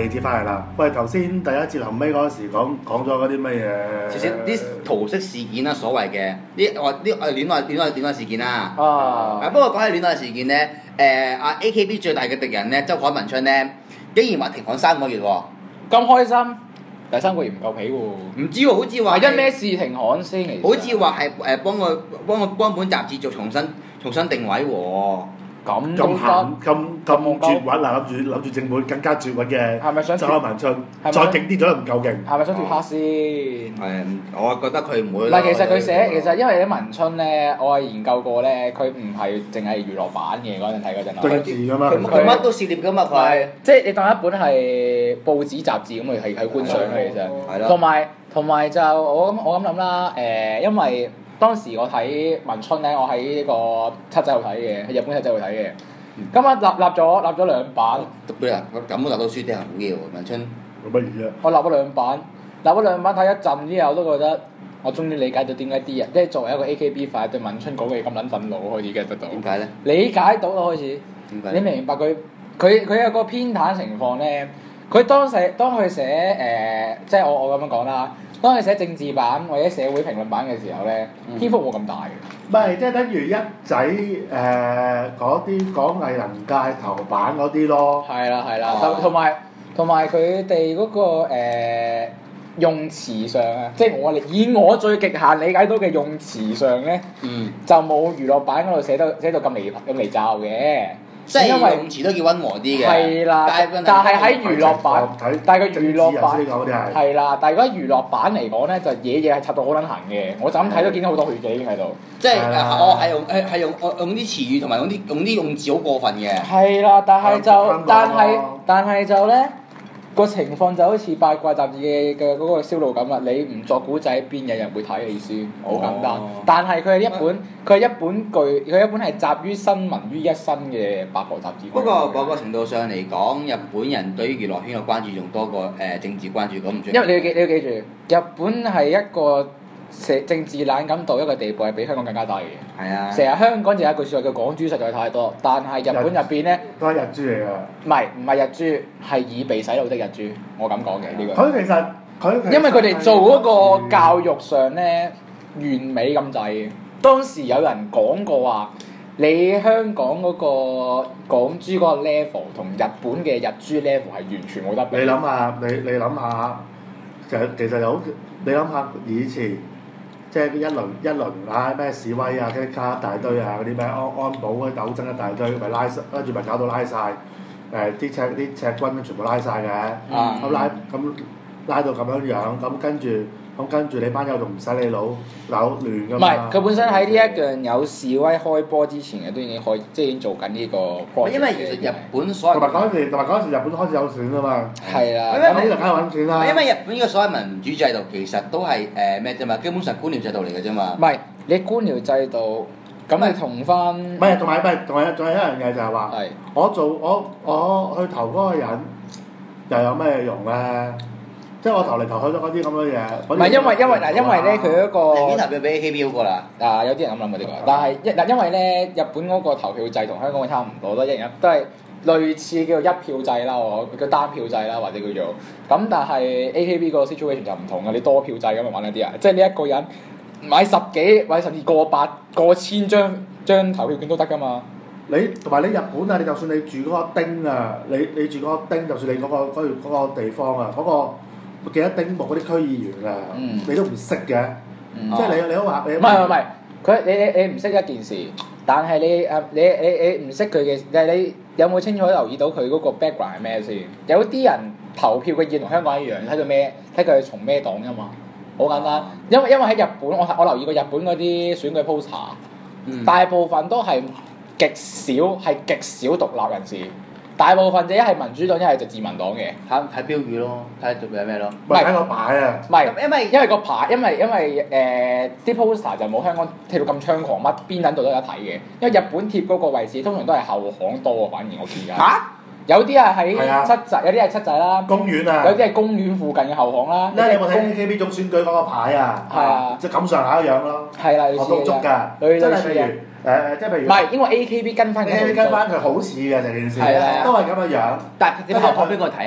節翻嚟啦。喂，頭先第一節後尾嗰時講咗嗰啲乜嘢？ 少少啲桃色事件啦，所謂嘅戀愛事件啦。不過講起戀愛事件咧，AKB 最大嘅敵人咧，周海文春咧，竟然話停刊3個月喎。 咁開心，第3個月唔夠皮喎。 唔知喎，好似話因咩事停刊先？ 好似話係幫本雜誌做重新定位喎。 咁鹹咁絕揾啦，諗住正本更加絕揾嘅， 係咪想周海文春再勁啲咗都唔夠勁？ 係咪想脱黑先？ 我覺得佢唔會。 唔係，其實佢寫其實因為啲文春咧，我係研究過咧，佢唔係淨係娛樂版嘅嗰陣睇嗰陣。 政治㗎嘛， 佢乜都涉獵㗎嘛，佢。 即係你當一本係報紙雜誌咁去係觀賞嘅其實。 係咯。 同埋就我咁諗啦，因為。當時我睇文春咧，我喺呢個七仔度睇嘅，喺日本七仔度睇嘅。咁啊立咗2版。 咁都立到書啲人好嘢喎，文春。 做乜嘢啊？ 我立咗2版睇一陣之後，都覺得我終於理解到點解啲人，即係作為一個 AKB 粉對文春講嘅咁撚憤怒，開始 get 得到。 點解咧？ 理解到啦，開始。 點解？ 你明唔明白佢有個偏袒情況咧？佢當佢寫即係我咁樣講啦。當佢寫政治版或者社會評論版嘅時候咧，篇幅冇咁大嘅。 唔係，即係等於一仔嗰啲講藝能界頭版嗰啲咯。 係啦，同埋佢哋嗰個用詞上啊，即係以我最極限理解到嘅用詞上咧，就冇娛樂版嗰度寫到咁離罩嘅。 即係用詞都叫溫和啲嘅。 係啦，但係喺娛樂版，但係佢娛樂版係啦，但係如果娛樂版嚟講咧，就嘢係插到好撚痕嘅。我就咁睇都見到好多血嘅已經喺度。 即係我係用啲詞語同埋用啲用字好過分嘅。 係啦，但係就咧個情況就好似八卦雜誌嘅嗰個銷路咁啦。你唔作古仔，邊有人會睇嘅意思？好簡單。但係佢係一本係集於新聞於一身嘅八卦雜誌。 不過某個程度上嚟講，日本人對於娛樂圈嘅關注仲多過政治關注咁唔準。 因為你要記住，日本係一個政治冷感到一個地步係比香港更加低嘅。係啊。成日香港就有一句説話叫港豬實在太多，但係日本入邊咧都係日豬嚟㗎。 唔係日豬，係已被洗腦的日豬。我咁講嘅呢個。 佢其實因為佢哋做嗰個教育上咧完美咁滯。當時有人講過話，你香港嗰個港豬嗰個 level 同日本嘅日豬 level 係完全冇得比。你諗下，其實有你諗下以前，即係一輪咩示威啊，跟住加一大堆啊，嗰啲咩安保嗰啲鬥爭一大堆，咪跟住咪搞到拉晒，啲赤軍全部拉晒嘅，咁拉到咁樣樣，咁跟住你班友仲唔使你腦亂㗎嘛？唔係， 佢本身喺呢一樣有示威開波之前嘅都已經即係已經做緊呢個 project。 因為其實日本所謂同埋嗰陣時日本開始有選啊嘛。 係啦。 咁就梗係揾錢啦。 因為日本呢個所謂民主制度其實都係咩啫嘛？基本上官僚制度嚟嘅啫嘛。 唔係，你官僚制度咁你同翻。 唔係，仲有一樣嘢就係話，我去投嗰個人又有咩用咧？即係我投嚟投去都嗰啲咁嘅嘢。唔係因為咧佢嗰個。 寧願投票俾 AKB 嗰個啦。 有啲人咁諗嘅呢個，但係因為咧日本嗰個投票制同香港差唔多，都係類似叫做一票制啦，叫單票制啦，或者叫做咁。但係 AKB 個 situation 就唔同嘅，你多票制咁咪玩嗰啲人，即係你一個人買10幾或者甚至過百過千張投票券都得㗎嘛。 同埋你日本啊，你就算你住嗰個町啊，你住嗰個町，就算你嗰個地方啊，嗰個幾多丁目嗰啲區議員啊，你都唔識嘅，即係你都話你唔係佢你唔識一件事，但係你唔識佢嘅，但係你有冇清楚留意到佢嗰個 background 係咩先？有啲人投票嘅意見同香港一樣，睇佢係從咩黨㗎嘛，好簡單。因為喺日本，我留意過日本嗰啲選舉 poster，大部分都係極少獨立人士。大部分就一係民主黨，一係就自民黨嘅。 睇標語咯，睇做咩咯？ 唔係睇個牌啊！ 唔係，因為個牌，因為啲 poster 就冇香港貼到咁猖狂，乜邊撚度都有得睇嘅。因為日本貼嗰個位置通常都係後巷多，反而我見㗎。有啲係喺七仔，有啲係七仔啦。 公園啊！ 有啲係公園附近嘅後巷啦。 你有冇睇 AKB 總選舉嗰個牌啊？係啊，即係咁上下嘅樣咯。係啦，我都捉㗎。真係譬如。即係譬如唔係，因為 AKB 跟翻佢好似嘅成件事，都係咁嘅樣。 但係你後巷邊個睇啊？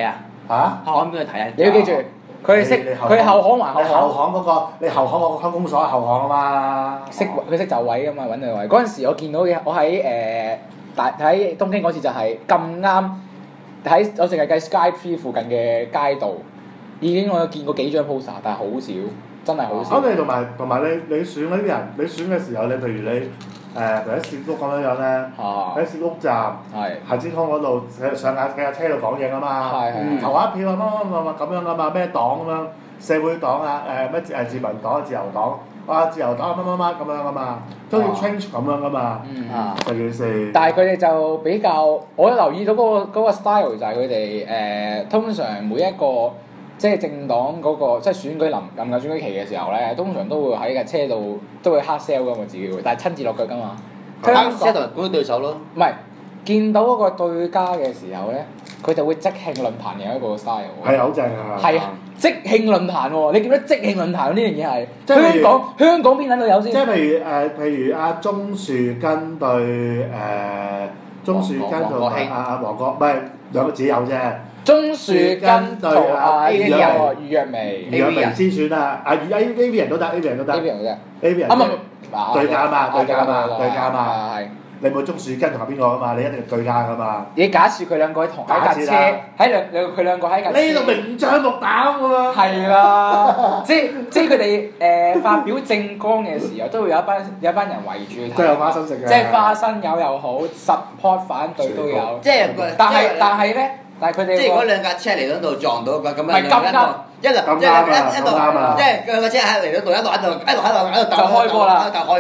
嚇？ 後巷邊度睇啊？ 你要記住，佢識你佢後巷還後你後巷。 巷嗰個，你後巷個鄉公所係後巷啊嘛。 佢識就位㗎嘛，揾對位。嗰陣時我見到嘅，我喺喺東京嗰次就係咁啱喺我淨係計 Skytree 附近嘅街道，已經我有見過幾張 poster，但係好少，真係好少。 咁你同埋你選嗰啲人，你選嘅時候，你譬如你譬如喺涉屋咁樣咧，喺涉屋站行天空嗰度上架車度講嘢啊嘛，投下一票啊乜咁樣啊嘛，咩黨咁樣，社會黨啊咩自民黨、自由黨，自由黨乜咁樣啊嘛，都要 change 咁樣噶嘛，成件事。 但係佢哋就比較，我留意到嗰個 style 就係佢哋通常每一個即係政黨嗰個即係選舉臨近選舉期嘅時候咧，通常都會喺架車度都會 hard sell 噶嘛，自己會，但係親自落腳噶嘛。 香港同人管對手咯。 唔係見到嗰個對家嘅時候咧，佢就會即興論壇嘅一個 style。 係好正啊！ 係啊，即興論壇喎，你見到即興論壇呢樣嘢係即係香港邊撚度有先？ 即係譬如阿鍾樹根對鍾樹根同阿黃國，唔係兩個字有啫。 鍾樹根對阿余若薇， 余若薇先選啊！A V 人都得，A V 人都得。 A V 人啫。 A V 人。對家嘛，對家嘛。 係。 你冇鍾樹根同埋邊個啊嘛？你一定係對家噶嘛。 你假設佢兩個同一架車，佢兩個喺架車。 呢度明槍木膽㗎嘛。 係啦，即係佢哋發表政綱嘅時候，都會有一班人圍住佢睇。 即係有花生食嘅。 即係花生友又好 ，support 反對都有。 即係但係咧。但係佢哋即係如果兩架車嚟到度撞到咁樣， 係咁啱， 一路即係兩架車喺嚟到度一路就開波啦， 就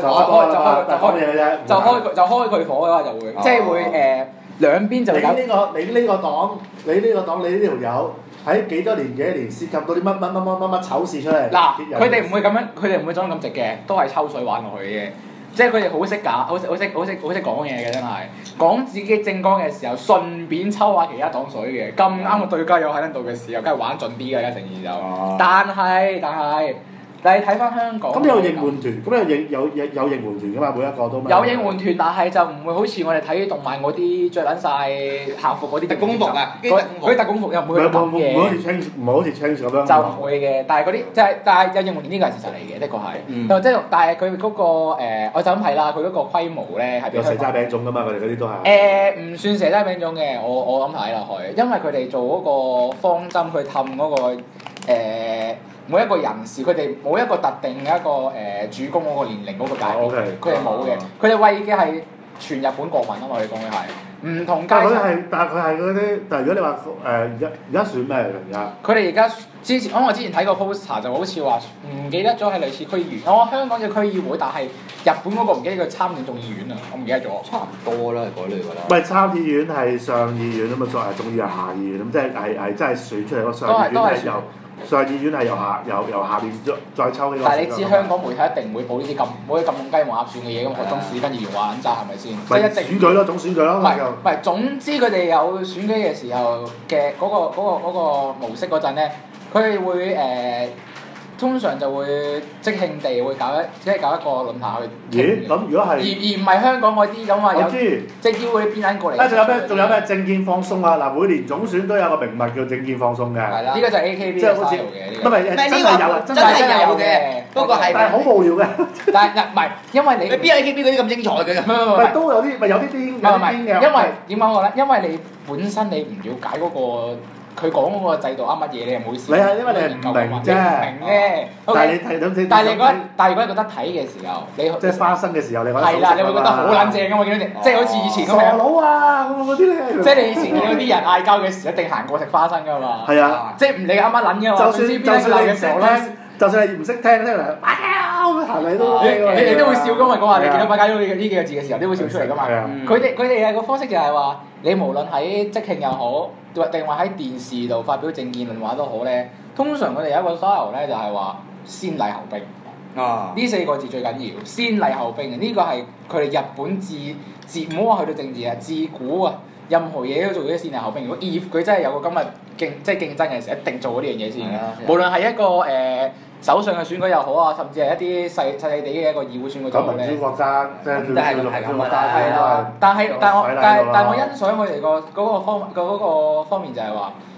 開佢火嘅話就會，即係會兩邊就有。 你呢個黨，你呢條友喺幾多年涉及到啲乜醜事出嚟。 嗱，佢哋唔會咁樣，佢哋唔會裝咁直嘅，都係抽水玩落去嘅。即係佢哋好識假，好識講嘢嘅真係，講自己政綱嘅時候，順便抽下其他黨水嘅，咁啱個對家又喺度嘅時候，梗係玩盡啲㗎，一成二就。但係，你睇翻香港。咁有應援團，咁有應援團㗎嘛？每一個都。 有應援團，但係就唔會好似我哋睇動漫嗰啲着撚晒校服嗰啲。 特工服啊！ 嗰啲特工服又唔會咁嘅。 唔好好似 change 咁樣。 就唔會嘅，但係嗰啲但係有應援團呢個係事實嚟嘅，的確係。即係但係佢嗰個我就咁睇啦，佢嗰個規模咧係比香港。有蛇齋餅種㗎嘛？佢哋嗰啲都係。唔算蛇齋餅種嘅，我咁睇落去，因為佢哋做嗰個方針，去氹嗰個每一個人士，佢哋冇一個特定嘅一個主攻嗰個年齡嗰個界別，佢哋冇嘅，佢哋為嘅係全日本國民啊嘛，佢講嘅係唔同階層。 但係佢係嗰啲，但係如果你話而家選咩嚟㗎？而家佢哋而家我之前睇過 poster 就好似話唔記得咗係類似區議員，香港嘅區議會，但係日本嗰個唔記得佢參定眾議院啊，我唔記得咗。 差唔多啦，係嗰類㗎啦。 唔係參議院係上議院啊嘛，再係眾議院係下議院咁，即係真係選出嚟個上議院係由。上議院係由下邊再抽呢個。 但係你知香港媒體一定唔會報呢啲咁雞毛鴨蒜嘅嘢，咁總市跟議員話撚齋係咪先？即係一定選舉咯，總選舉咯。 唔係，總之佢哋有選舉嘅時候嘅嗰個模式嗰陣咧，佢哋會通常就會即興地會搞一個論壇去。 咦？咁如果係而唔係香港嗰啲咁話有，即係邀嗰啲邊撚過嚟。 仲有咩政見放鬆啊？嗱，每年總選都有個名物叫政見放鬆嘅。 係啦。呢個就係 AKB 即係好似唔係真係有嘅， 不過係但係好無聊嘅。 但係唔係因為你邊有 AKB 嗰啲咁精彩嘅？ 唔係都有啲咪有啲癲嘅。 因為點講好咧？因為你本身你唔了解嗰個。佢講嗰個制度啱乜嘢，你又唔好意思。 你係因為你係唔明啫。 明嘅。但係你睇到但係如果你覺得睇嘅時候，你即係花生嘅時候，你覺得係啦，你會覺得好撚正㗎嘛？見到即係好似以前咁樣。 傻佬啊！嗰啲咧。 即係你以前見到啲人嗌交嘅時候，一定行過食花生㗎嘛。 係啊。 即係唔理啱乜撚㗎嘛。就算你唔識聽嚟，行嚟都。 你都會笑㗎嘛？講話你見到百佳呢幾個字嘅時候，你會笑出嚟㗎嘛？佢哋嘅個方式就係話，你無論喺即興又好，定話喺電視度發表政見論話都好咧，通常佢哋有一個 style 咧，就係話先禮後兵。呢4個字最緊要，先禮後兵。呢個係佢哋日本自唔好話去到政治啊，自古啊，任何嘢都做啲先禮後兵。如果 if 佢真係有個今日即係競爭嘅時候，一定做嗰啲樣嘢先嘅。無論係一個首相嘅選舉又好啊，甚至係一啲細細地嘅一個議會選舉都好咧。 民主國家即係係咁㗎啦。 係啦，但係我欣賞佢哋嗰個方面就係話，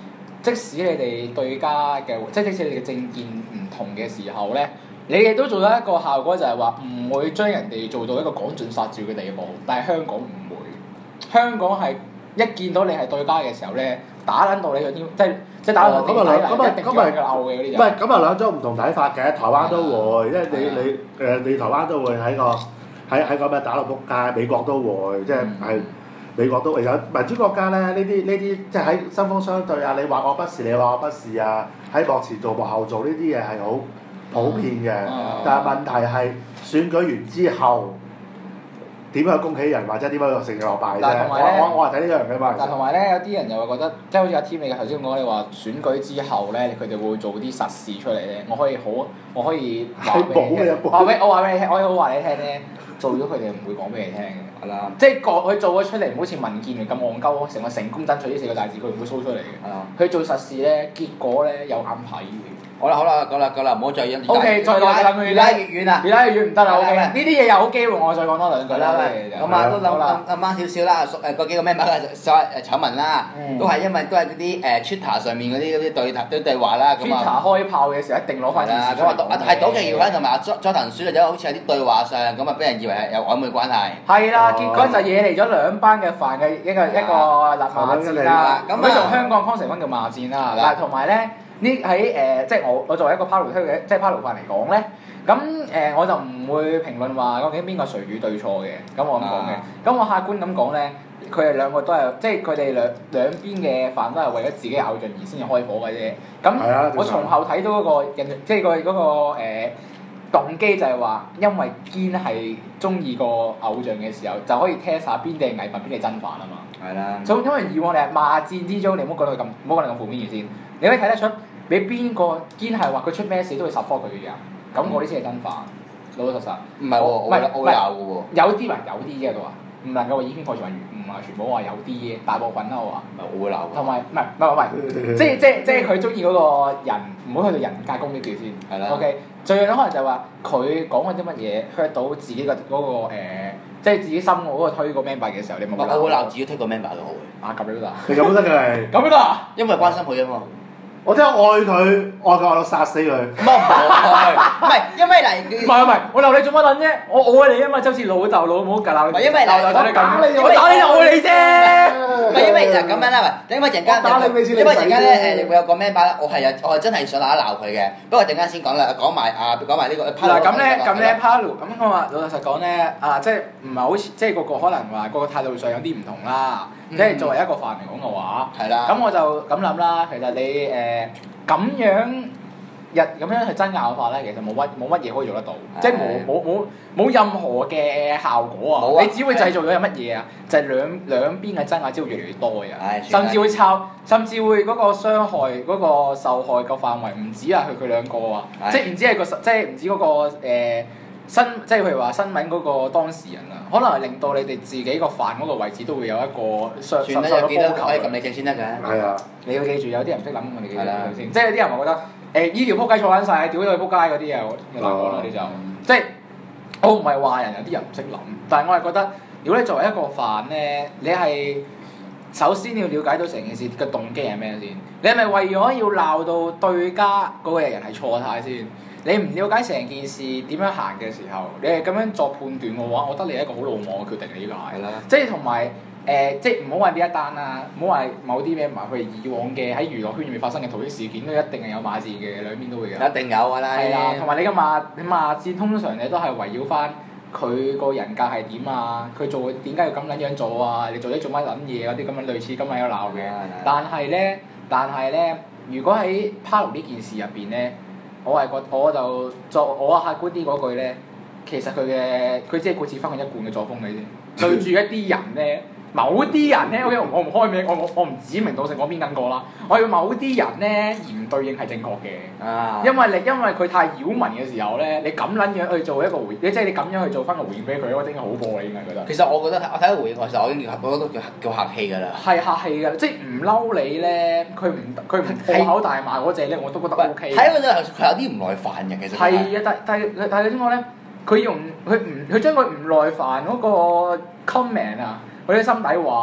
即使你哋對家嘅，即使你哋嘅政見唔同嘅時候咧，你哋都做到一個效果，就係話唔會將人哋做到一個趕盡殺絕嘅地步。但係香港唔會，香港係一見到你係對家嘅時候咧，打撚到你嗰啲，即打到你睇嚟一定將佢拗嘅嗰啲人。 唔係咁啊，兩種唔同睇法嘅，台灣都會，因為你台灣都會喺個咩打到撲街，美國都會，即係美國都會有民主國家咧，呢啲即係喺針鋒相對啊！你話我不是，你話我不是啊！喺幕前做幕後做呢啲嘢係好普遍嘅，但係問題係選舉完之後點樣恭喜人或者點樣成落敗啫？我係睇呢樣嘅嘛。 但同埋咧，有啲人又會覺得，即係好似阿添你頭先講，你話選舉之後咧，佢哋會做啲實事出嚟咧。我可以話俾你聽，我話俾你聽，我可以好話你聽咧。做咗佢哋唔會講俾你聽嘅，係啦，即係佢做咗出嚟，唔好似民建聯咁戇鳩，成個成功爭取呢4個大字，佢唔會 show 出嚟嘅。佢做實事咧，結果咧有眼睇嘅。好啦，夠啦，唔好再引。O K，再講越拉越遠啦，越拉越遠唔得啦。O K，呢啲嘢有機會，我再講多兩句啦。咁啊，都諗翻少少啦，嗰幾個咩醜聞啦，都係因為嗰啲Twitter 上面嗰啲對話啦。Twitter 開炮嘅時候一定攞翻電視出嚟。係賭奇耀輝同埋佐藤鼠就好似喺啲對話上咁啊，俾人以為係有曖昧關係。係啦，結果就惹嚟咗兩班嘅飯嘅一個罵戰啦。咁佢從香港康城君叫罵戰啦。嗱，同埋咧。喺即係我作為一個 Palu 嘅，即係 Palu 飯嚟講咧，咁我就唔會評論話究竟邊個誰與對錯嘅，咁我咁講嘅。咁我客觀咁講咧，佢哋兩個都係，即係佢哋兩邊嘅飯都係為咗自己咬盡而先至開火嘅啫。咁我從後睇到嗰個人，即係嗰個動機就係話，因為堅係中意個偶像嘅時候，就可以 test 下邊啲係偽粉，邊啲係真飯啊嘛。係啦。因為以往你係罵戰之中，你唔好講到咁，唔好講到咁負面先。你可以睇得出，你邊個堅係話佢出咩事都會 support 佢嘅人，咁我啲先係真飯，老老實實。唔係喎，我有嘅喎。有啲啫都話，唔能夠話以偏概全，唔係全部話有啲嘅，大部分啦我話。唔係我會鬧。同埋唔係，即係佢中意嗰個人，唔好去到人格攻擊佢先。係啦。OK， 最樣可能就係話佢講緊啲乜嘢 hurt 到自己嘅嗰個即係自己心嗰個推個 member 嘅時候，你冇。我會鬧自己推個 member 都好嘅。啊，咁樣都得。 你咁都得嘅。 咁都得。因為關心佢啊嘛。 我真係愛佢愛到殺死佢。唔係，因為嚟。 唔係，我鬧你做乜撚啫？我愛你啊嘛，就好似老豆老母㗎鬧你。 因為嗱，我打你就愛你啫。 唔係因為嗱咁樣啦，因為陣間咧會有個咩吧？我係真係想鬧佢嘅。不過陣間先講啦，講埋呢個。嗱咁咧 Palu 咁我話老實講咧即係唔係好似即係個可能話個態度上有啲唔同啦。即係作為一個飯嚟講嘅話，係啦。咁我就咁諗啦，其實你咁樣去爭拗法咧，其實冇乜嘢可以做得到，即係冇任何嘅效果啊！你只會製造咗有乜嘢啊？就係兩邊嘅爭拗只會越嚟越多嘅，甚至會甚至會嗰個傷害嗰個受害個範圍唔止係佢兩個啊！即係唔止係唔止嗰個即係譬如話新聞嗰個當事人啊，可能係令到你哋自己個飯嗰個位置都會有一個受到波及。可以撳你正先得嘅。係啊！你要記住，有啲人唔識諗，我哋記住先。即係有啲人話覺得醫療撲街錯撚晒，屌咗佢撲街嗰啲嘢，我難講啦，你就即係我唔係話人，有啲人唔識諗，但係我係覺得，如果你作為一個飯咧，你係首先要了解到成件事嘅動機係咩先？你係咪為咗要鬧到對家嗰個人係錯曬先？你唔了解成件事點樣行嘅時候，你係咁樣作判斷嘅話，我覺得你係一個好魯莽嘅決定嚟嘅。係啦。即係同埋即係唔好話呢一單啊，唔好話某啲咩唔係佢以往嘅喺娛樂圈入面發生嘅逃逸事件都一定係有罵戰嘅，兩邊都會有。一定有㗎啦。係啦，同埋你嘅罵戰通常你都係圍繞翻佢個人格係點啊，佢做點解要咁撚樣做啊？你做乜撚嘢嗰啲咁樣類似咁樣有鬧嘅。但係咧，如果喺 Palu 呢件事入邊咧，我就作我客觀啲嗰句咧，其實佢只係顧此翻佢一貫嘅作風嘅啫。對住一啲人咧，某啲人咧，我唔開名，我唔指名道姓講邊緊個啦。我要某啲人咧，言對應係正確嘅。啊！因為佢太擾民嘅時候咧，你咁撚樣去做一個回，即係你咁樣去做翻個回應俾佢，我真係好過你應該覺得。其實我覺得我睇個回應，其實我已經覺得叫客氣㗎啦。係客氣㗎，即係唔嬲你咧，佢唔破口大罵嗰隻咧，我都覺得 O K。睇嗰陣佢有啲唔耐煩嘅，其實。係啊，但係點講咧？佢將佢唔耐煩嗰個 comment 啊，嗰啲心底話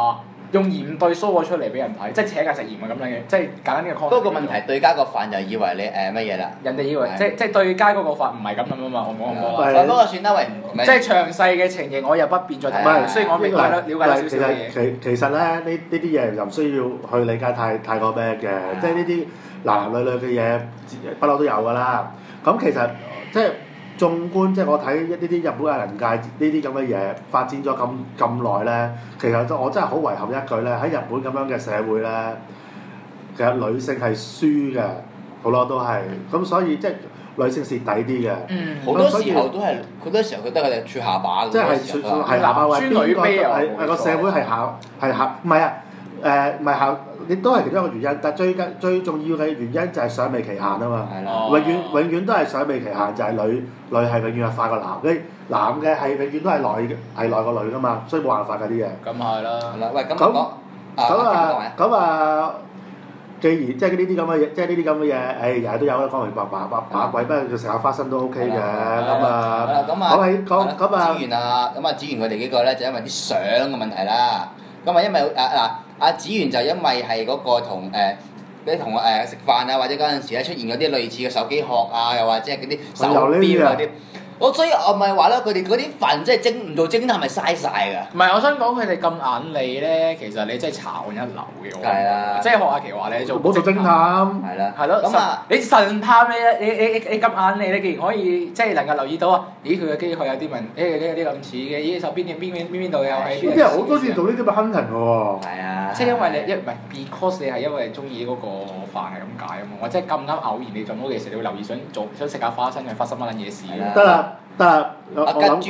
用鹽對 show 咗出嚟俾人睇，即係請架食鹽啊咁樣嘅，即係簡單啲嘅 concept。 不過個問題對家個飯就以為你乜嘢啦？ 人哋以為即係對家嗰個飯唔係咁諗啊嘛，我冇咁講啦。 不過算啦，喂， 即係詳細嘅情形我又不便再提。雖然我明白了解少少嘅嘢。 其實咧呢啲嘢又唔需要去理解太過咩嘅，即係呢啲男女嘅嘢不嬲都有㗎啦。咁其實即係縱觀即係我睇呢啲日本藝能界呢啲咁嘅嘢發展咗咁耐咧，其實我真係好遺憾一句咧，喺日本咁樣嘅社會咧，其實女性係輸嘅，好多都係，咁所以即係女性蝕底啲嘅。 好多時候都係，好多時候覺得佢哋處下巴嘅。 即係下巴位，邊個係個社會係下唔係啊？唔係下，亦都係其中一個原因。但係最重要嘅原因就係賞味期限啊嘛。永遠都係賞味期限，就係女係永遠係快過男。男嘅係永遠都係耐過女噶嘛，所以冇辦法㗎啲嘢。 咁係啦。 喂，咁既然即係呢啲咁嘅嘢，即係呢啲咁嘅嘢，日日都有啦，講明白把鬼咩？佢食下花生都 OK 嘅，咁啊。 子源佢哋幾個咧，就因為啲相嘅問題啦。咁啊，因為阿子源就因為係嗰個同食飯啊，或者嗰陣時咧出現嗰啲類似嘅手機殼啊，又或者係嗰啲手錶嗰啲。所以我咪話啦，佢哋嗰啲飯真係唔做蒸係咪嘥晒㗎？ 唔係，我想講佢哋咁眼利咧，其實你真係查案一流嘅。 係啦， 即係學阿奇話你做冇做偵探。 係啦。 係咯。咁啊，你神探你咁眼利，你既然可以即係能夠留意到啊，咦佢嘅機械有啲有啲咁似嘅，咦手邊度有係邊？ 啲人好多時做呢啲咁嘅 hunting 嘅喎。 係啊。 即係因為你唔係 because 你係因為中意嗰個飯係咁解啊嘛，或者咁啱偶然你做到嘅時候，你會留意想食下花生，係發生乜撚嘢事啦。 得啦。我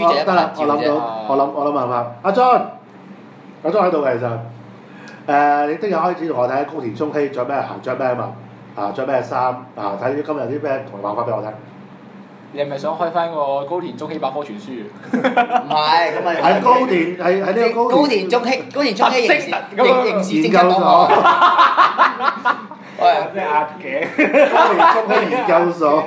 諗辦法。阿 John 喺度嘅其實，你聽日開始同我睇高田充希着咩鞋，着咩襪，着咩衫，睇今日啲咩同埋辦法俾我聽。 你係咪想開翻個高田充希百科全書？ 唔係，咁咪係高田係呢個高田充希刑事偵探所。喂， 咩壓頸？ 高田充希研究所。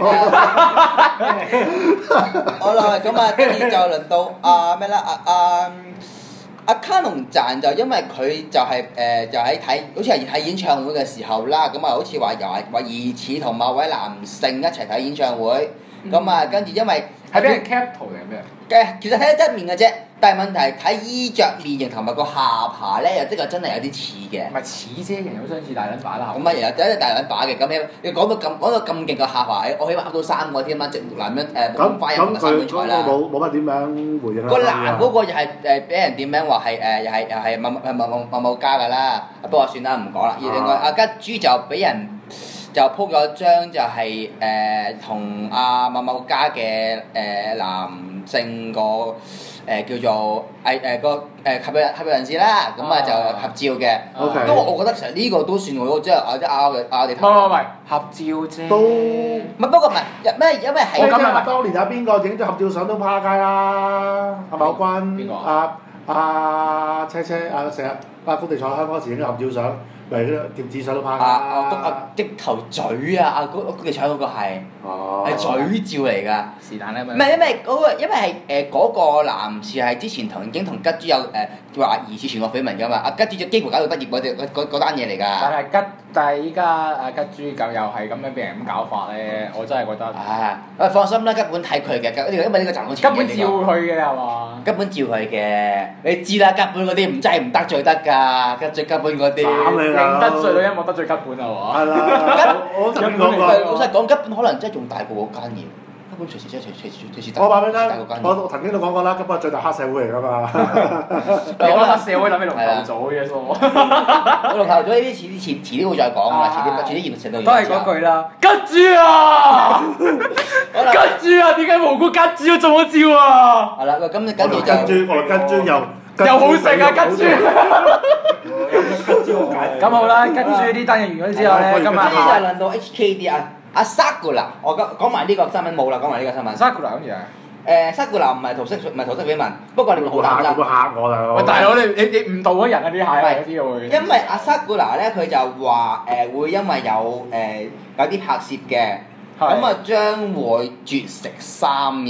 好啦，咁啊，跟住就輪到咩啦？阿卡農站就因為佢就係就喺睇，好似係睇演唱會嘅時候啦，咁啊好似話疑似同某位男性一齊睇演唱會，咁啊跟住因為係俾人 cap 圖定係咩？ 其實睇得側面嘅啫，但係問題睇衣着面型同埋個下巴咧，又的確真係有啲似嘅。 唔係似啫，人好相似大撚把啦。 咁啊，有一隻大撚把嘅，咁你講到咁勁嘅下巴，我起碼噏到3個添啦，直男人咁快入三本賽啦。 冇乜點樣回應啦。 個男嗰個又係俾人點名話係又係某家㗎啦，不過算啦，唔講啦。而另外阿吉豬就俾人就 po 咗張就係同阿某家嘅男性個叫做合約人士啦，咁啊就合照嘅。咁我覺得其實呢個都算喎，即係我哋。 唔係合照啫。 都不過唔係因為係。 我今日當年有邊個影咗合照相都趴街啦？阿某君。邊個？阿車成日福地坐香港時影咗合照相。咪嗰啲貼紙相都拍啦！ 直頭嘴啊！嗰個搶嗰個係嘴照嚟㗎。 是但咧咪？ 唔係因為係嗰個男士係之前已經同吉豬有話疑似傳過緋聞㗎嘛。阿吉豬就幾乎搞到畢業嗰單嘢嚟㗎。 但係依家阿吉豬咁又係咁樣俾人咁搞法咧，我真係覺得。 放心啦，吉本睇佢嘅，因為呢個賺到錢嘅。 吉本照佢嘅係嘛？ 吉本照佢嘅，你知啦，吉本嗰啲真係唔得罪得㗎，吉本嗰啲。 得罪到音樂得罪吉本啊嘛！ 係啦，我曾經講過。 老實講，吉本可能真係仲大過嗰間嘢。吉本隨時大。 我話俾你聽，我曾經都講過啦，吉本係最大黑社會嚟㗎嘛。 你講黑社會諗起龍頭組嘅數。 龍頭組呢啲遲啲會再講啦，遲啲現實到。 都係嗰句啦，吉豬啊！吉豬啊！點解無辜吉豬都中咗招啊？ 係啦，咁跟住就。 吉豬又好食啊！吉豬。咁好啦，吉豬呢單嘢完咗之後咧，今日就輪到 HKD 阿 Sakura， 我講埋呢個新聞冇啦，講埋呢個新聞。 Sakura 咁樣。 Sakura 唔係桃色緋聞，不過你好擔心。 會嚇我大佬。 喂，大佬你誤導咗人啊！啲蟹嗰啲會。 因為阿 Sakura 咧，佢就話會因為有啲拍攝嘅，咁啊將會絕食3日。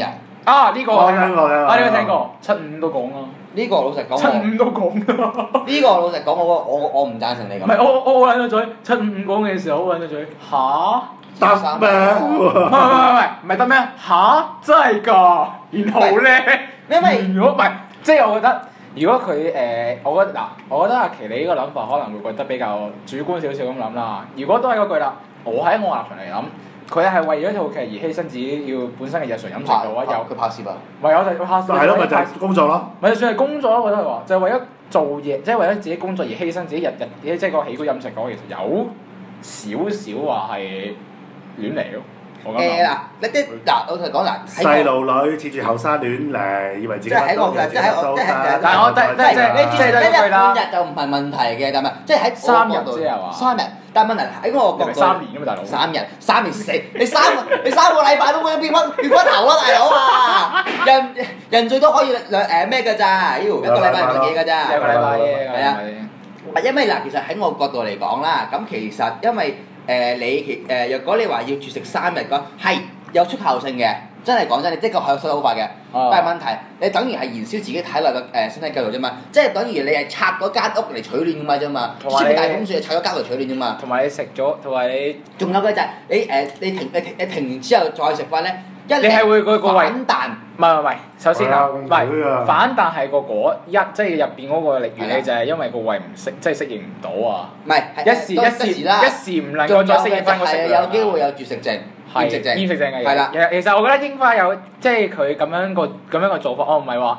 啊呢個我聽過啊呢個聽過，75都講啦。 呢個老實講 75都講。 呢個老實講，我唔贊成你咁。 唔係我撚咗嘴，75講嘅時候我撚咗嘴，嚇？ 得咩？ 唔係得咩？嚇？真係㗎？然後咧， 因為如果唔係，即係我覺得，如果佢我覺得嗱，我覺得阿琪你呢個諗法可能會覺得比較主觀少少咁諗啦。如果都係嗰句啦，我喺我立場嚟諗。佢係為咗套劇而犧牲自己要本身嘅日常飲食嘅話，有佢拍攝啊， 唯有就係拍攝。 係咯，咪就係工作咯。 咪就算係工作咯，我覺得係話，就係為咗做嘢，即係為咗自己工作而犧牲自己日即係個起居飲食嘅話，其實有少少話係亂嚟咯。 嗱，你啲嗱，老實講嗱， 細路女恃住後生亂嚟，以為自己喺我即係我但係我即係一日半日就唔係問題嘅，但係即係喺 3日啫係嘛 ？3日，但係問題喺我角度 3年㗎嘛，大佬。 3日死，你3個禮拜都會變骨頭啦，大佬啊！人最多可以咩㗎咋？一個禮拜兩嘢㗎咋？ 一個禮拜啫， 係啊。因為嗱，其實喺我角度嚟講啦，咁其實因為若果你話要絕食3日嘅話，係有速效性嘅，真係講真，你的確係瘦得好快嘅。但係問題，你等於係燃燒自己體內嘅身體繼續啫嘛，即係等於你係拆嗰間屋嚟取暖咁嘛啫嘛，燒大風扇拆咗間嚟取暖啫嘛。 同埋你食咗，同埋你仲有嘅就係你停完之後再食翻咧， 你係會個胃反彈。 唔係，首先啊，唔係反彈係個果即係入邊嗰個力原理就係因為個胃唔適，即係適應唔到啊。 唔係一時唔能夠再適應翻個食量。 有機會有絕食症。厭食症嘅嘢。係啦。 其實我覺得櫻花有即係佢咁樣個做法，我唔係話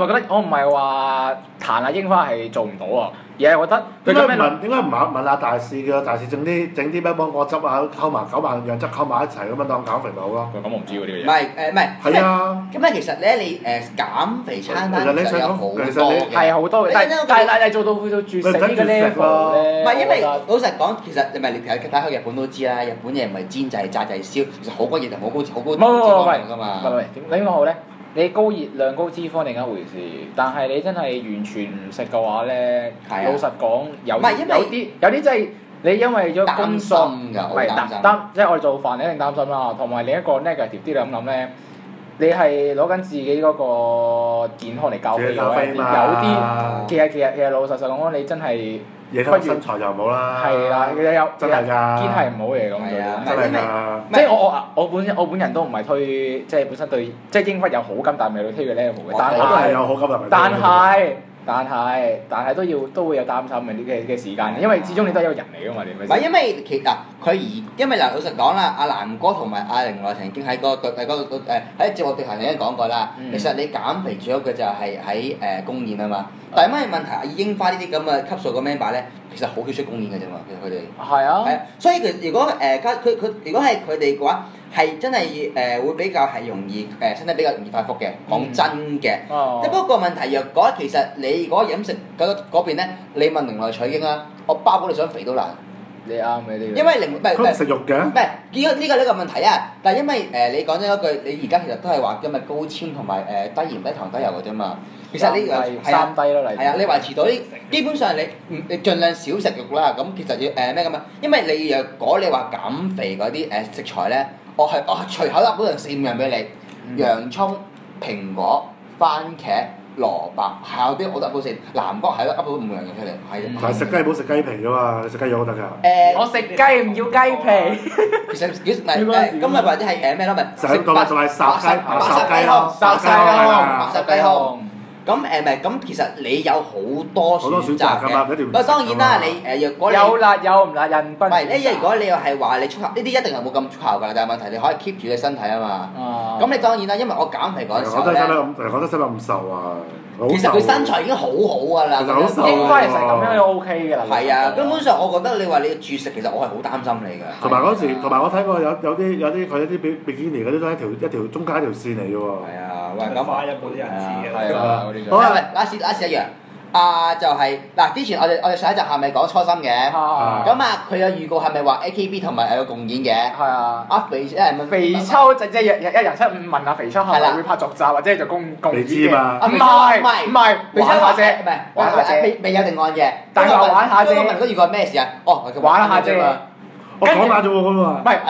彈下櫻花係做唔到啊，而係覺得佢咁樣點解唔問下大師嘅？大師整啲咩幫我汁啊，溝埋9萬樣汁溝埋一齊咁樣當減肥咪好咯？ 咁我唔知喎呢個嘢。 唔係。 係啊。 咁咧其實咧你減肥餐單其實有好多嘅。 係好多嘅，但係做到去到絕食呢個 level 咧。 唔係因為老實講，其實你睇去日本都知啦，日本嘢唔係煎就係炸就係燒，其實好多嘢就好高脂肪㗎嘛。 唔係點講好咧？你高熱量高脂肪另一回事，但係你真係完全唔食嘅話咧，老實講有啲真係你因為咗工作，唔係擔即係我哋做飯你一定擔心啦。同埋另一個 negative 啲你咁諗咧，你係攞緊自己嗰個健康嚟交飛嘅話，有啲其實老實講，你真係嘢級身材又唔好啦。 係啦，其實有真係㗎， 堅係唔好嘢咁樣。 真係㗎。 即係我本人都唔係推，即係本身對即係櫻花有好感，但係未到推嘅 level 嘅。但係我都係有好感， 但係都會有擔心嘅時間，因為始終你都係一個人嚟㗎嘛，你咪。 唔係因為其實因為老實講啦，阿南哥同埋阿玲來曾經喺喺節目對談已經講過啦。其實你減肥最好嘅就係喺公演啊嘛。但係乜嘢問題？以櫻花呢啲咁嘅級數嘅 member 咧，其實好少出公演嘅啫嘛。其實佢哋係啊。 所以如果如果係佢哋嘅話，係真係會比較係容易身體比較容易發福嘅。講真嘅。只不過問題若果其實你如果飲食嗰邊咧，你問玲來取經啦，我包保你想肥都難。 你啱嘅呢個。 因為唔係食肉嘅。 唔係呢個問題啊！但係因為你講咗一句，你而家其實都係話因為高纖同埋低鹽低糖低油嘅啫嘛。其實呢個三低咯，嚟。 係啊，你維持到呢，基本上你盡量少食肉啦。咁其實要咩咁啊？因為你若果你話減肥嗰啲食材咧，我係隨口噏嗰樣4-5樣俾你，洋葱、蘋果、番茄。蘿蔔係有啲我覺得好食，南瓜係咯，噏到5樣嘢出嚟，係。 但係食雞唔好食雞皮㗎嘛，食雞肉得㗎。 我食雞唔要雞皮。 其實唔係咁咪或者係咩咯？咪食同埋烚雞咯， 烚雞胸。咁咁其實你有好多選擇嘅。不過當然啦，你若果你有辣有唔辣，人不。 唔係如果你又係話你速效，呢啲一定係冇咁速效㗎，但係問題你可以 keep 住你身體啊嘛。咁你當然啦，因為我減肥嗰陣時候咧， 我覺得咁瘦啊。 其實佢身材已經好好㗎啦。 應該係成咁樣就 OK 㗎啦。 係啊，根本上我覺得你話你絕食，其實我係好擔心你㗎。 同埋嗰時，同埋我睇過有啲佢一啲比基尼嗰啲都係一條中間一條線嚟㗎喎。 係啊，喂咁。 花一嗰啲人知嘅。 係啊。好啊，喂，last 一樣。就係嗱，之前我哋上一集係咪講初心嘅？咁佢有預告係咪話 AKB 同埋有共演嘅？ 係啊。 肥秋即係一人75問下肥秋係咪會拍續集或者做共演嘅？ 你知嘛？ 唔係，玩下啫， 唔係玩下啫，未有定案嘅。 但係玩下啫。 我問嗰預告係咩事啊？玩下啫嘛。 我講下啫喎咁啊。 唔係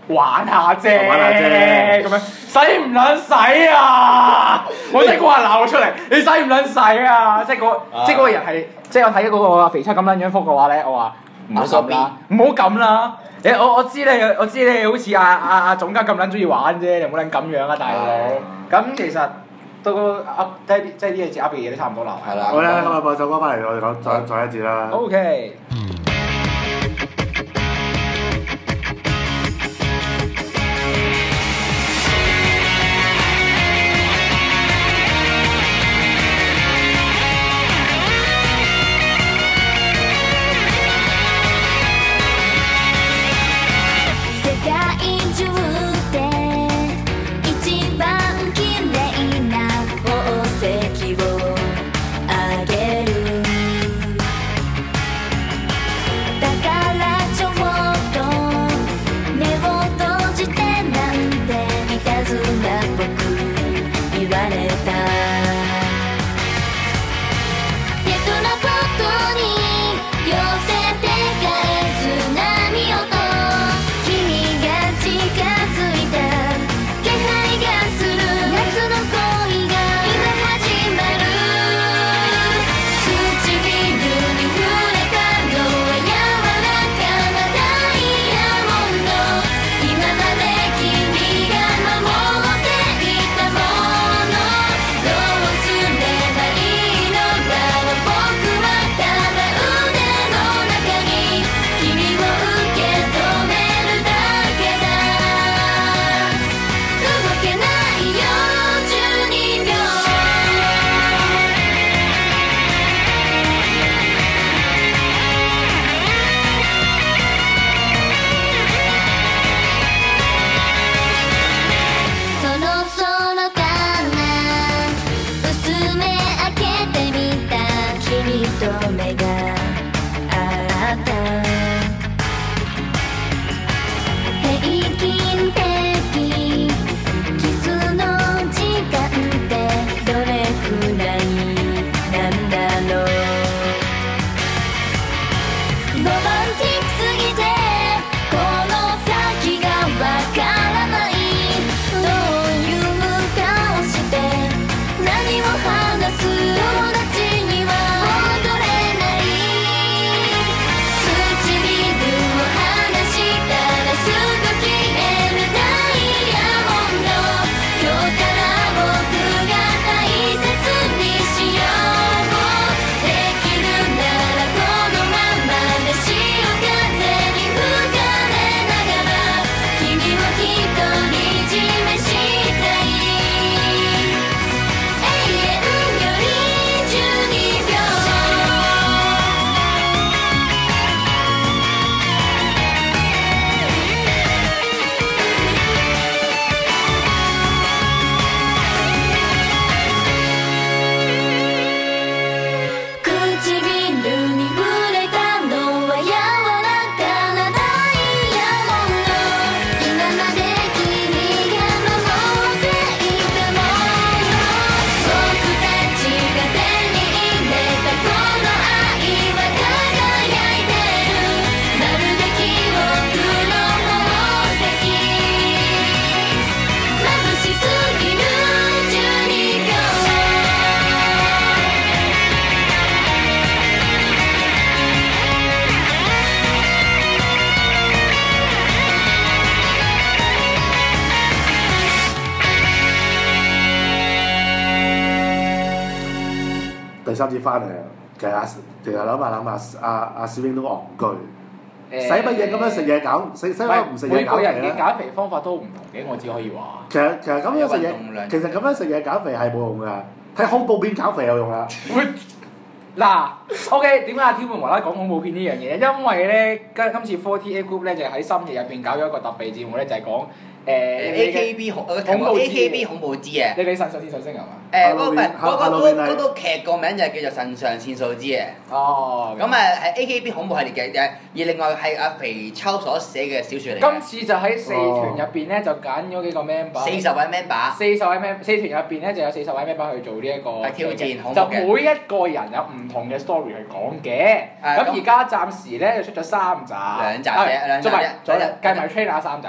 玩下啫， 啫咁樣使唔撚使啊？我真係嗰下鬧出嚟，你使唔撚使啊？即係嗰個人係，即係我睇嗰個肥七咁撚樣覆嘅話咧，我話唔好撳啦，唔好撳啦。我知你好似阿總監咁撚中意玩啫，你唔好撚咁樣啊，大佬。咁其實到個即係呢一節噏嘅嘢都差唔多啦。 係啦。 好啦，咁啊播首歌翻嚟，我哋講再一節啦。 OK。 第三節翻嚟，其實諗下阿小英都戇居，使乜嘢咁樣食嘢減？使乜唔食嘢減肥咧？ 每個人嘅減肥方法都唔同嘅，我只可以話。 其實咁樣食嘢，其實咁樣食嘢減肥係冇用㗎，睇恐怖片減肥有用啦。 嗱，OK，點解阿 T 會無啦啦講恐怖片呢樣嘢？因為咧，今次 48 Group 咧就喺深夜入邊搞咗一個特備節目咧，就係講 AKB 恐怖之夜。 你腎上腺素星係嘛？ 嗰套劇個名就係叫做腎上腺素之夜。 哦。 咁係 AKB 恐怖系列嘅，而另外係阿肥秋所寫嘅小説嚟。 今次就喺四團入邊咧，就揀咗幾個 member。40 位 member。 四團入邊咧就有40位 member 去做呢一個挑戰恐怖嘅。 就每一個人有唔同嘅 story 去講嘅。咁而家暫時咧就出咗3集。 2集啫，2集啫。 計埋 trailer 3集。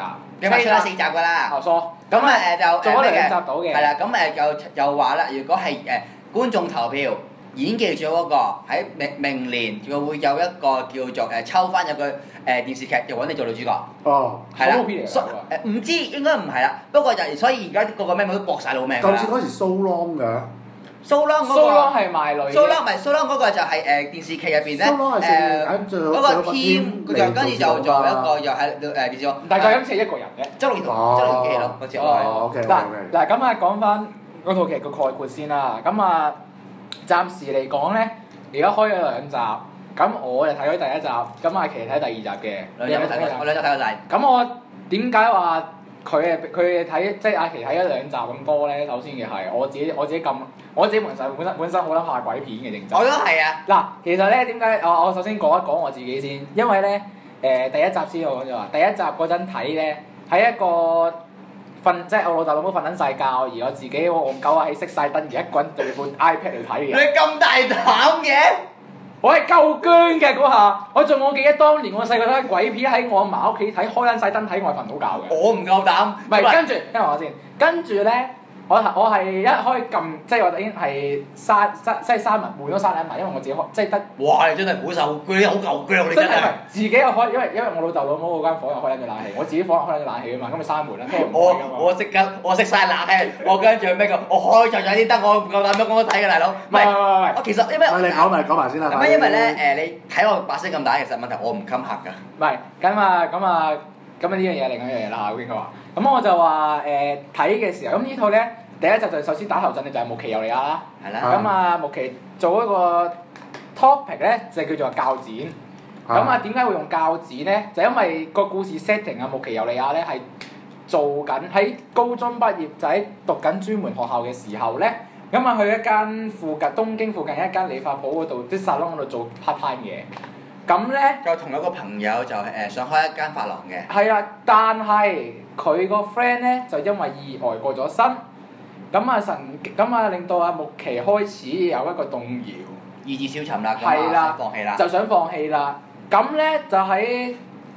你咪出咗4集㗎啦。 哦，疏。 咁就做咗2集到嘅。 係啦，咁又話啦，如果係觀眾投票演技最好嗰個，喺明年佢會有一個叫做抽翻有個電視劇，就揾你做女主角。 哦。 係啦。 片嚟㗎。 唔知應該唔係啦，不過所以而家個個咩都搏晒老命㗎啦。 舊時嗰時 So Long 㗎。 So Long 嗰個。 So Long 係賣女。 So Long 唔係 So Long 嗰個就係電視劇入邊咧嗰個 team，佢就跟住就做一個又係電視劇。 大概今次一個人嘅。 周龍基係咯，嗰次我係。 OK。 嗱咁啊，講翻嗰套劇個概括先啦。咁啊，暫時嚟講咧，而家開咗2集，咁我就睇咗第1集，咁阿琪睇第2集嘅。 我兩集睇過晒。 咁我點解話佢睇即係阿琪睇咗2集咁多咧？首先嘅係我自己本身好撚怕鬼片嘅認真。 我都係啊。 嗱，其實咧點解我首先講一講我自己先，因為咧第1集先我講咗話，第1集嗰陣睇咧係一個即係我老豆老母瞓緊曬覺，而我自己戇鳩啊，喺熄晒燈，而一個人對部 iPad 嚟睇嘅。 你咁大膽嘅？ 我係夠僵嘅嗰下，我記得當年我細個睇鬼片喺我阿嫲屋企睇，開緊曬燈睇，我係瞓唔到覺嘅。 我唔夠膽。 唔係，跟住聽我先，跟住咧。我係一開撳，即係我已經係閂埋，換咗閂埋，因為我自己開，即係得。 哇！你真係好受鋸，好夠腳你真係。 自己又開，因為我老豆老母嗰間房又開緊隻冷氣，我自己房又開緊隻冷氣啊嘛，咁咪閂門啦，聽唔到㗎嘛。 我熄晒冷氣，我跟住咩㗎？我開著啲燈，我唔夠膽咁睇嘅大佬。唔係，我其實因為你講埋先啦。 因為咧你睇我把聲咁大，其實問題我唔襟客㗎。 唔係，咁呢樣嘢另一樣嘢啦嚇，應該話。咁我就話睇嘅時候，咁呢套咧。第1集就首先打頭陣嘅就係穆奇尤利亞啦，咁啊穆奇做一個 topic 咧就叫做鉸剪，咁啊點解會用鉸剪咧？就因為個故事 setting 啊，穆奇尤利亞咧係做緊喺高中畢業，就喺讀緊專門學校嘅時候咧，咁啊去一間東京附近一間理髮鋪嗰度，啲 salon 嗰度做 part time 嘅，咁咧就同一個朋友就想開一間髮廊嘅。 係啊，但係佢個 friend 咧就因為意外過咗身。咁啊令到阿穆奇開始有一個動搖， 意志消沉啦，咁啊放棄啦， 就想放棄啦。咁咧就喺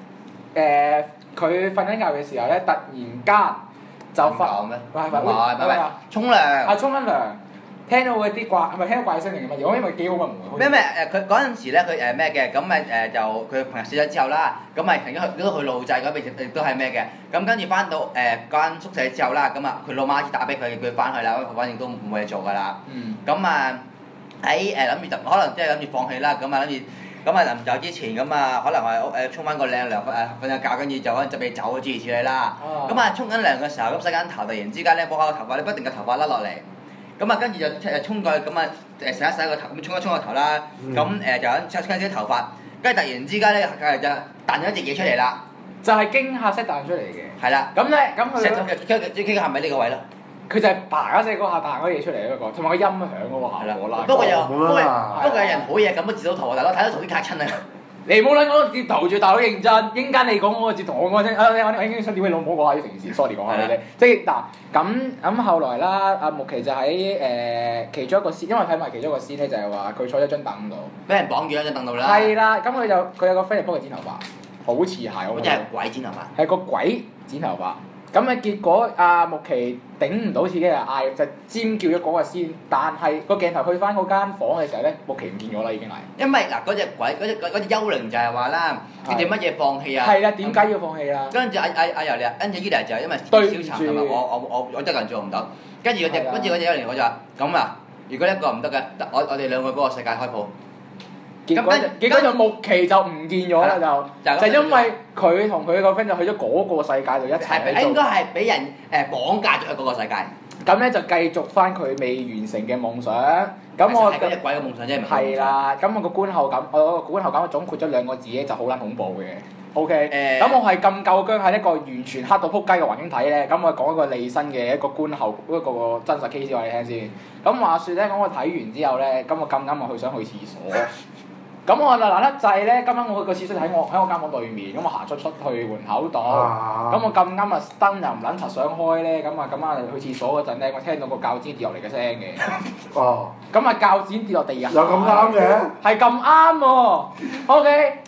佢瞓緊覺嘅時候咧，突然間就發咩？ 唔係沖涼。 沖緊涼，聽到嗰啲係咪聽到怪聲定乜嘢？我因為幾好嘅門。 咩佢嗰陣時咧，佢咩嘅？咁就佢朋友死咗之後啦，咁咪曾經去路祭嗰邊亦都係咩嘅？咁跟住翻到間宿舍之後啦，咁啊佢老媽子打俾佢，叫佢翻去啦，咁佢反正都冇嘢做㗎啦。咁啊喺諗住可能即係諗住放棄啦，咁啊諗住咁啊臨走之前咁啊，可能係沖翻個靚涼瞓下覺，跟住就可能準備走諸如此類啦。咁啊沖緊涼嘅時候，咁洗緊頭，突然之間咧，摸下個頭髮，你不停個頭髮甩落嚟。咁啊，跟住就衝過去，咁啊洗一洗個頭，咁沖個頭啦。咁就揾啲頭髮，跟住突然之間咧，就彈咗一隻嘢出嚟啦。 就係驚嚇式彈出嚟嘅。 係啦。咁佢係咪呢個位咯？ 佢就係啪一聲嗰下彈嗰嘢出嚟嗰個，同埋個音響嗰個效果啦。 不過有人好嘢咁都截到圖啊！大佬睇到圖啲卡親啊！ 你冇撚講截圖住，大佬認真。應間你講嗰個截圖，我講聲我已經想點你老母講下啲平時 sorry 講下你哋。即係嗱咁後來啦，阿穆奇就喺其中一個先，因為睇埋其中一個先咧，就係話佢坐喺張凳度， 俾人綁住喺張凳度啦。 係啦，咁佢有個 friend 嚟幫佢剪頭髮，好似係我覺得。 即係鬼剪頭髮。係個鬼剪頭髮。咁啊結果阿穆奇頂唔到自己嘅嗌，就尖叫咗嗰個先。但係個鏡頭去翻嗰間房嘅時候咧，穆奇唔見咗啦，已經係。因為嗱嗰隻鬼嗰隻幽靈就係話啦，佢哋乜嘢放棄啊？ 係啦，點解要放棄啊？ 跟住阿尤利亞，跟住伊麗就係因為消沉係嘛，我一個人做唔到。跟住嗰隻幽靈我就話咁啊，如果一個唔得嘅，我哋兩個嗰個世界開鋪。 結果就穆奇就唔見咗啦，就因為佢同佢個 friend 就去咗嗰個世界度一齊。 應該係俾人綁架咗去嗰個世界。 咁咧就繼續翻佢未完成嘅夢想。咁我係嗰隻鬼嘅夢想啫，唔係。 係啦，咁我個觀後感，我總括咗2個字咧，就好撚恐怖嘅。OK，咁我係咁夠姜喺一個完全黑到撲街嘅環境睇咧，咁我講一個利申嘅一個觀後一個真實 case 話你聽先。咁話説咧，我睇完之後咧，咁我咁啱我想去廁所。咁我就嗱得滯咧，今晚我個廁所喺我間房對面，咁我行出去門口度，咁我咁啱啊燈又唔撚柒想開咧，咁啊去廁所嗰陣咧，我聽到個鉸剪跌落嚟嘅聲嘅。哦。咁啊鉸剪跌落地下。 有咁啱嘅？ 係咁啱喎。OK，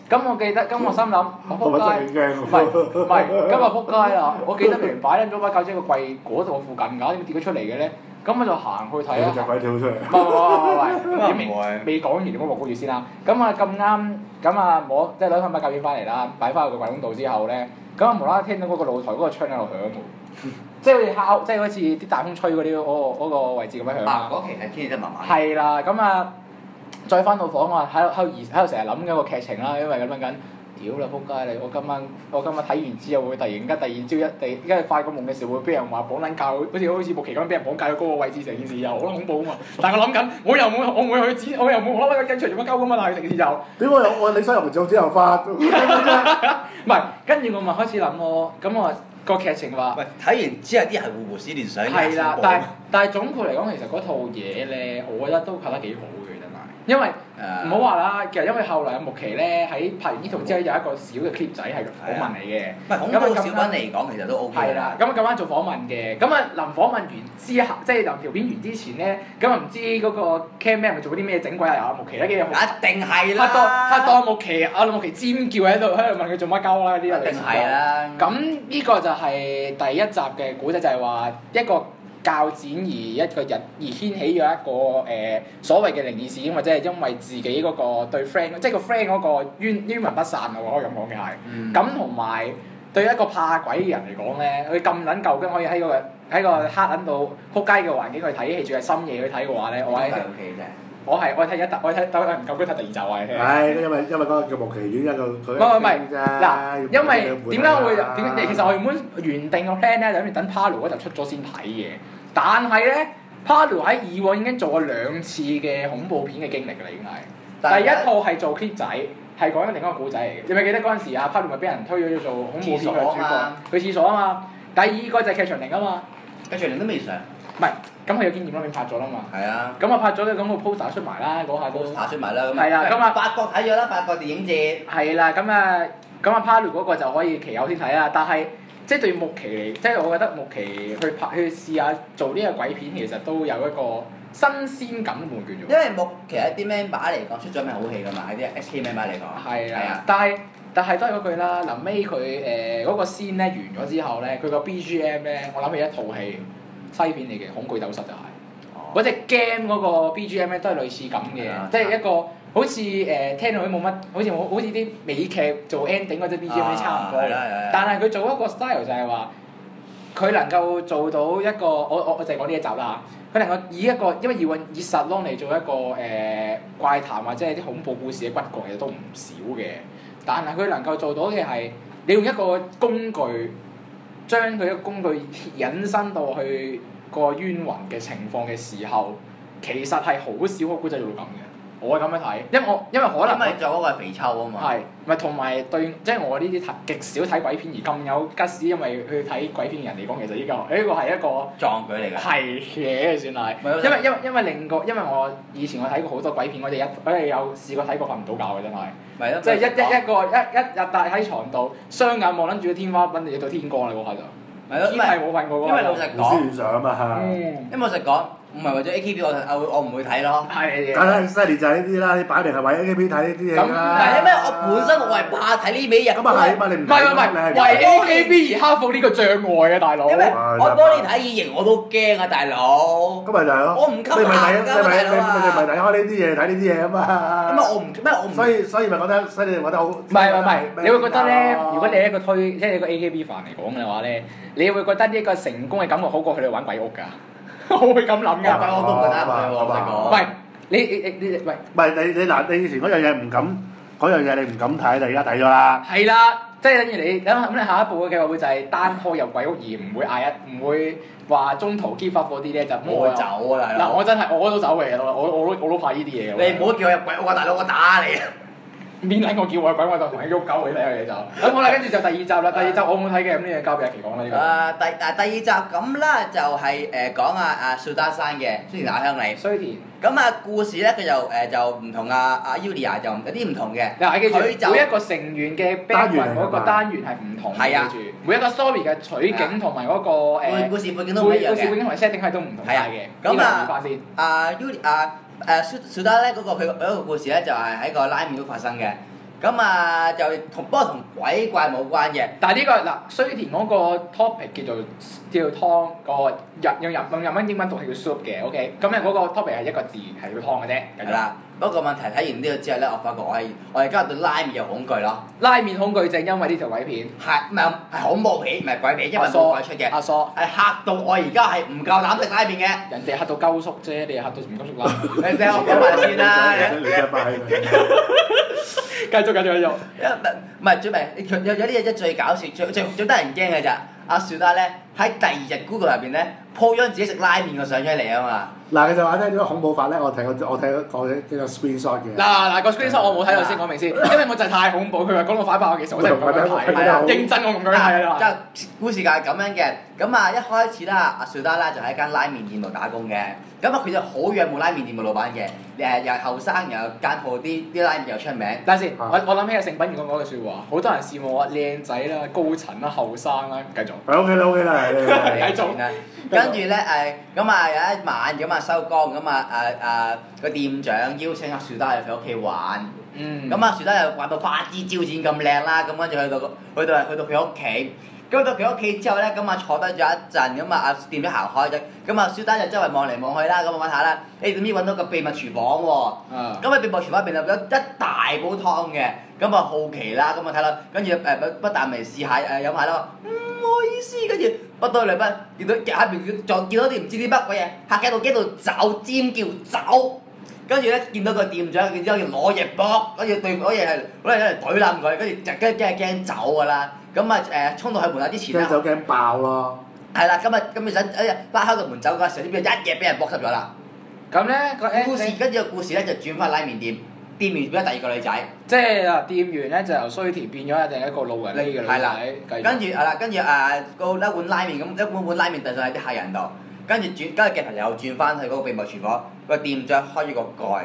咁我記得，咁我心諗，我撲街，唔係，今日撲街啦！我記得明明擺撚咗把鉸剪喺個櫃嗰度附近㗎，點解跌咗出嚟嘅咧？咁我就行去睇啦。 隻鬼跳出嚟。 唔未講完，你唔好落住先啦。咁啊咁啱，咁啊摸即係攞翻把鉸剪翻嚟啦，擺翻去個櫃桶度之後咧，咁啊無啦啦聽到嗰個露台嗰個窗喺度響喎，即係好似敲，即係好似啲大風吹嗰啲嗰個位置咁樣響。 嗰期係天氣真麻麻。 係啦，咁啊。再翻到房啊，喺度成日諗緊個劇情啦，因為咁樣緊，屌啦撲街你！我今晚睇完之後會突然間第二朝因為發個夢嘅時候會俾人話綁撚教，好似木奇咁俾人綁架到嗰個位置，成件事又好恐怖啊嘛！但係我諗緊，我又唔會去我又冇攞個鏡出做乜鳩㗎嘛，但係成件事又點解我你收入咗之後發？唔係，跟住我咪開始諗咯，咁我個劇情話， 喂，睇完之後啲人會胡思亂想。 係啦，但係總括嚟講，其實嗰套嘢咧，我覺得都拍得幾好嘅。因為唔好話啦，其實因為後來阿木奇咧喺拍完呢套之後有一個小嘅 clip 仔係訪問嚟嘅。 唔係恐怖小品嚟講，其實都 OK。 係啦，咁啊咁啱做訪問嘅，咁啊臨訪問完之後，即係臨條片完之前咧，咁啊唔知嗰個 cam man 咪做啲咩整鬼啊？阿木奇咧，跟住一定係啦。 拍到阿木奇尖叫喺度問佢做乜鳩啦啲。 一定係啦。 咁呢個就係第一集嘅古仔，就係話一個鉸剪而掀起咗一個所謂嘅靈異事件，或者係因為自己嗰個對 friend， 即係個 friend 嗰個冤魂不散啊！我可以咁講嘅係。咁同埋對一個怕鬼嘅人嚟講咧，佢咁撚舊跟可以喺個黑撚度撲街嘅環境去睇戲，仲係深夜去睇嘅話咧，我睇一集，我睇唔夠，佢睇第二集啊！ 係，因為嗰個叫木奇院一個佢。 唔係嗱，因為點解會其實我原定個 plan 咧，就諗住等 Palu 嗰集出咗先睇嘅。但係咧 Palu 喺以往已經做過2次嘅恐怖片嘅經歷㗎啦，已經係。第一套係做 clip 仔，係講緊另一個故仔嚟嘅。你咪記得嗰陣時啊 Palu 咪俾人推咗做恐怖片嘅主角，去廁所啊嘛。第二個就係劇場靈啊嘛。 劇場靈都未上。 唔係，咁佢有經驗啦，已經拍咗啦嘛。 係啊。咁啊拍咗咧，咁個 poster 出埋啦，嗰下都。 poster 出埋啦，咁。 係啦，咁啊。 法國睇咗啦，法國電影節。 係啦，咁啊 Palu 嗰個就可以其後先睇啦，但係。即係對木奇嚟，即係我覺得木奇去試下做呢個鬼片，其實都有一個新鮮感喎，叫做。 因為木奇一啲 member 嚟講出咗名好戲㗎嘛，喺啲 SK member 嚟講。 係啊。但係都係嗰句啦，臨尾佢嗰個scene咧完咗之後咧，佢個 BGM 咧，我諗起一套戲西片嚟嘅《恐懼鬥室》就係。嗰隻 game 嗰個 BGM 咧都係類似咁嘅，即係一個。好似聽落去冇乜，好似啲美劇做 ending 嗰隻 BGM 差唔多。但係佢做一個 style 就係話，佢能夠做到一個，我就係講呢一集啦。佢能夠以一個，因為以實錄嚟做一個怪談或者係啲恐怖故事嘅骨幹，其實都唔少嘅。但係佢能夠做到嘅係，你用一個工具，將佢嘅工具引申到去個冤魂嘅情況嘅時候，其實係好少個古仔做到咁嘅。我係咁樣睇，因為可能因為做嗰個係肥秋啊嘛。 係，咪同埋對，即係我呢啲極少睇鬼片而咁有吉士，因為去睇鬼片嘅人嚟講，其實呢個係一個壯舉嚟㗎。係嘅，算係。因為我以前我睇過好多鬼片，我哋有試過睇過瞓唔到覺嘅真係。 咪咯。 即係一日帶喺床度，雙眼望撚住個天花板，你到天光啦嗰下就。 係咯。 真係冇瞓過嗰個。 因為老實講。 思想啊嘛。 因為老實講。唔係為咗 AKB 我唔會睇咯。 係。 梗係犀利就係呢啲啦，你擺明係為 AKB 睇呢啲嘢啦。 唔係因為我本身我係怕睇呢味嘢。 咁啊係嘛，你唔係為 AKB 而克服呢個障礙啊，大佬。 因為我幫你睇異形我都驚啊，大佬。 咁咪就係咯。 我唔吸眼㗎，大佬啊。 你咪睇開呢啲嘢，睇呢啲嘢啊嘛。 咁啊我唔。所以咪覺得，所以你覺得好。唔係，你會覺得咧，如果你係一個即係一個 AKB 飯嚟講嘅話咧，你會覺得呢個成功嘅感覺好過佢哋玩鬼屋㗎。我會咁諗㗎， 我都唔覺得唔係你喂， 唔係你嗱，你以前嗰樣嘢唔敢，嗰樣嘢你唔敢睇，你而家睇咗啦。 係啦，即係等於你咁你下一步嘅計劃會就係單開入鬼屋而唔會話中途 give up 嗰啲咧就我會走啊大佬。 嗱我真係我都走嘅，我都怕呢啲嘢。 你唔好叫我入鬼屋啊大佬，我打你啊！ 邊撚我叫我入鬼我就同你喐狗你睇下嘢就。咁好啦，跟住就第二集啦。第二集我冇睇嘅，咁呢嘢交俾阿琪講啦呢個。 第二集咁啦，就係講阿蘇打山嘅，雖然打鄉里。 衰田。 咁啊故事咧，佢就唔同阿 Yulia 就有啲唔同嘅。 嗱記住，每一個成員嘅 background 嗰個單元係唔同嘅。記住，每一個 story 嘅取景同埋嗰個故事背景都唔一樣嘅。 故事背景同埋 setting 係都唔同晒嘅。 咁啊蘇打咧嗰個佢一個故事咧就係喺個拉麵度發生嘅。 咁啊就不過同鬼怪冇關嘅。 但係呢個嗱，衰田嗰個 topic 叫湯，個用日文英文讀係叫 soup 嘅，OK。咁咧嗰個 topic 係一個字係叫湯嘅啫。 係啦，不過問題睇完呢個之後咧，我發覺我而家對拉麵有恐懼咯。 拉麵恐懼症因為呢條鬼片。 係恐怖片，唔係鬼片，因為冇鬼出嘅。 阿蘇係嚇到我而家係唔夠膽食拉麵嘅。 人哋嚇到鳩縮啫，你又嚇到唔鳩縮拉麵。 你聽我講埋先啦。 你隻擺繼續。 唔係最咪有啲嘢真係最搞笑，最得人驚嘅咋？阿雪達咧喺第二日 Google 入邊咧 po 咗自己食拉麵嘅相出嚟啊嘛！ 嗱，佢就話咧點解恐怖法咧？我睇過呢個 screenshot 嘅。 嗱個 screenshot 我冇睇到先講明先，因為我就係太恐怖，佢話講到反白我其實我真係唔敢睇，認真我唔敢睇啊！ 即係故事就係咁樣嘅，咁啊一開始啦，阿雪達啦就喺間拉麵店度打工嘅，咁啊佢就好仰慕拉麵店嘅老闆嘅，又係後生又間鋪啲拉麵又出名。 等陣先，我諗起阿盛品如果講句説話，好多人羨慕我靚仔啦、高層啦、後生啦，繼續。 OK 啦， 繼續。 跟住咧咁啊有一晚咁啊收工咁啊個店長邀請阿雪達入佢屋企玩，咁阿雪達又玩到花枝招展咁靚啦，咁跟住去到佢屋企，咁到佢屋企之後咧，咁啊坐低咗一陣，咁啊阿店長行開咗，咁啊雪達就周圍望嚟望去啦，咁啊揾下啦，點知揾到個秘密廚房喎，咁啊秘密廚房入邊有一大煲湯嘅，咁啊好奇啦，咁啊睇啦，跟住不但未試下飲下啦，唔好意思，跟住不到兩筆，見到下邊撞見到啲唔知啲乜鬼嘢，嚇喺度驚到走尖叫走，跟住咧見到個店長，然之後攞嘢搏，跟住對攞嘢係攞嚟懟冧佢，跟住就驚走㗎啦，咁啊衝到去門口之前咧， 驚走驚爆咯。 係啦，咁你想拉開個門走嗰陣時，呢邊一嘢俾人剝濕咗啦。 咁咧跟住個故事咧就轉翻拉麵店，店員變咗第二個女仔。 即係啊，店員咧就由衰田變咗一個路人呢嘅女仔。 係啦，跟住個一碗拉麵咁，一碗拉麵遞上喺啲客人度，跟住鏡頭又轉翻去嗰個秘密廚房，個店長開咗個蓋，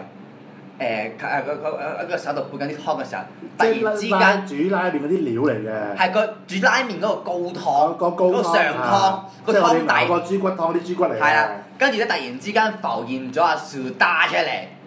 個手度配緊啲湯嘅時候，突然之間煮拉麵嗰啲料嚟嘅。 係個煮拉麵嗰個高湯，嗰個上湯，個湯底。 個豬骨湯啲豬骨嚟嘅。 係啦，跟住咧突然之間浮現咗阿樹打出嚟。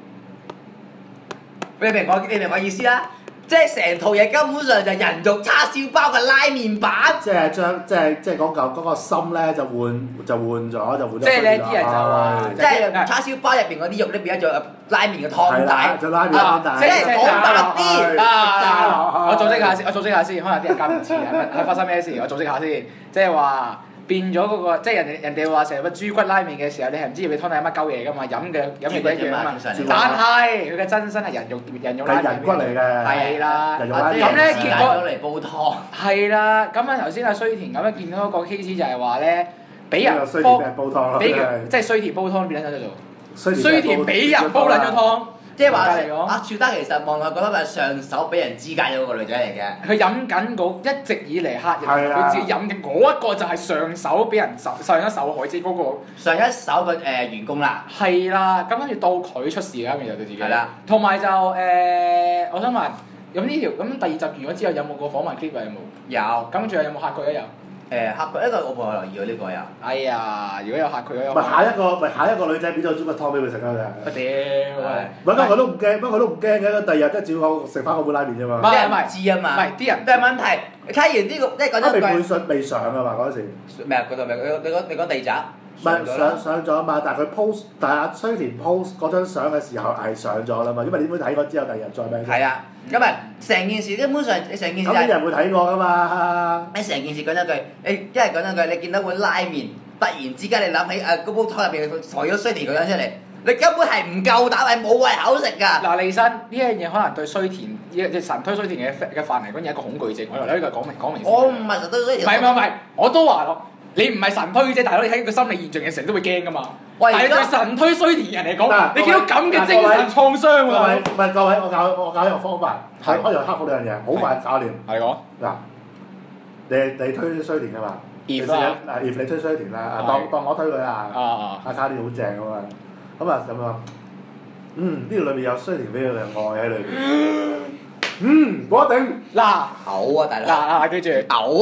你明我意思啦？即係成套嘢根本上就係人肉叉燒包嘅拉麵版。 即係嗰個心咧就換咗。 即係呢啲人就話， 即係叉燒包入邊嗰啲肉咧變咗做拉麵嘅湯底。 就拉麵湯底。 即係講白啲。 我組織下先，可能啲人夾唔似係發生咩事？我組織下先，即係話。變咗嗰個，即係人哋話成日乜豬骨拉麵嘅時候，你係唔知入邊湯底係乜鳩嘢噶嘛？飲嘅一樣啊嘛。但係佢嘅真身係人肉拉麵。係人骨嚟嘅。 係啦。 咁咧結果嚟煲湯。係啦，咁啊頭先阿衰田咁樣見到一個 case 就係話咧，俾人煲湯， 即係衰田煲湯變咗做衰田俾人煲撚咗湯。 即係話阿雪德其實望落覺得係上手俾人肢解咗個女仔嚟嘅。 佢飲緊一直以嚟客人佢自己飲嘅嗰一個就係上手俾人上一手害者嗰個。上一手嘅員工啦。係啦，咁跟住到佢出事啦，咁就對自己。係啦。同埋就我想問，咁第二集完咗之後有冇個訪問 clip 啊？有冇？有。咁仲有冇嚇佢啊？有。嚇佢一個我冇留意喎呢個又。哎呀，如果有嚇佢有。 下一個女仔俾咗豬骨湯俾佢食啊！ 我屌！ 不過佢都唔驚，第二日即係照我食翻嗰碗拉麵啫嘛。 啲人唔知啊嘛。唔係啲人。但係問題，你睇完呢個即係講咗句。 未上啊嘛嗰時。 咩啊？嗰度咪你講第二集？ 唔係上咗啊嘛，但係佢 post， 但係阿衰田 post 嗰張相嘅時候係上咗啦嘛，因為你會睇過之後第二日再咩？係啊，咁咪成件事基本上你成件事。咁啲人會睇過㗎嘛？你成件事講一句，你見到碗拉麵，突然之間你諗起嗰煲湯入邊抬咗衰田個樣出嚟，你根本係唔夠膽，係冇胃口食㗎。嗱，利申呢樣嘢可能對衰田即神推衰田嘅飯嚟講有一個恐懼症，我由呢個講明。我唔係神推衰田。唔係，我都話咯。你唔係神推啫，大佬你睇個心理現象嘅時候都會驚噶嘛。但係對神推衰田人嚟講，你見到咁嘅精神創傷喎。 各位，我教一個方法，可以克服呢樣嘢，好快搞掂。係講嗱，你推衰田㗎嘛？if 你推衰田啦，當我推佢啦。阿卡啲好正㗎嘛，咁啊咁啊，呢度裏面有衰田俾佢嘅愛喺裏邊。我頂嗱嘔啊大佬！嗱記住嘔啊！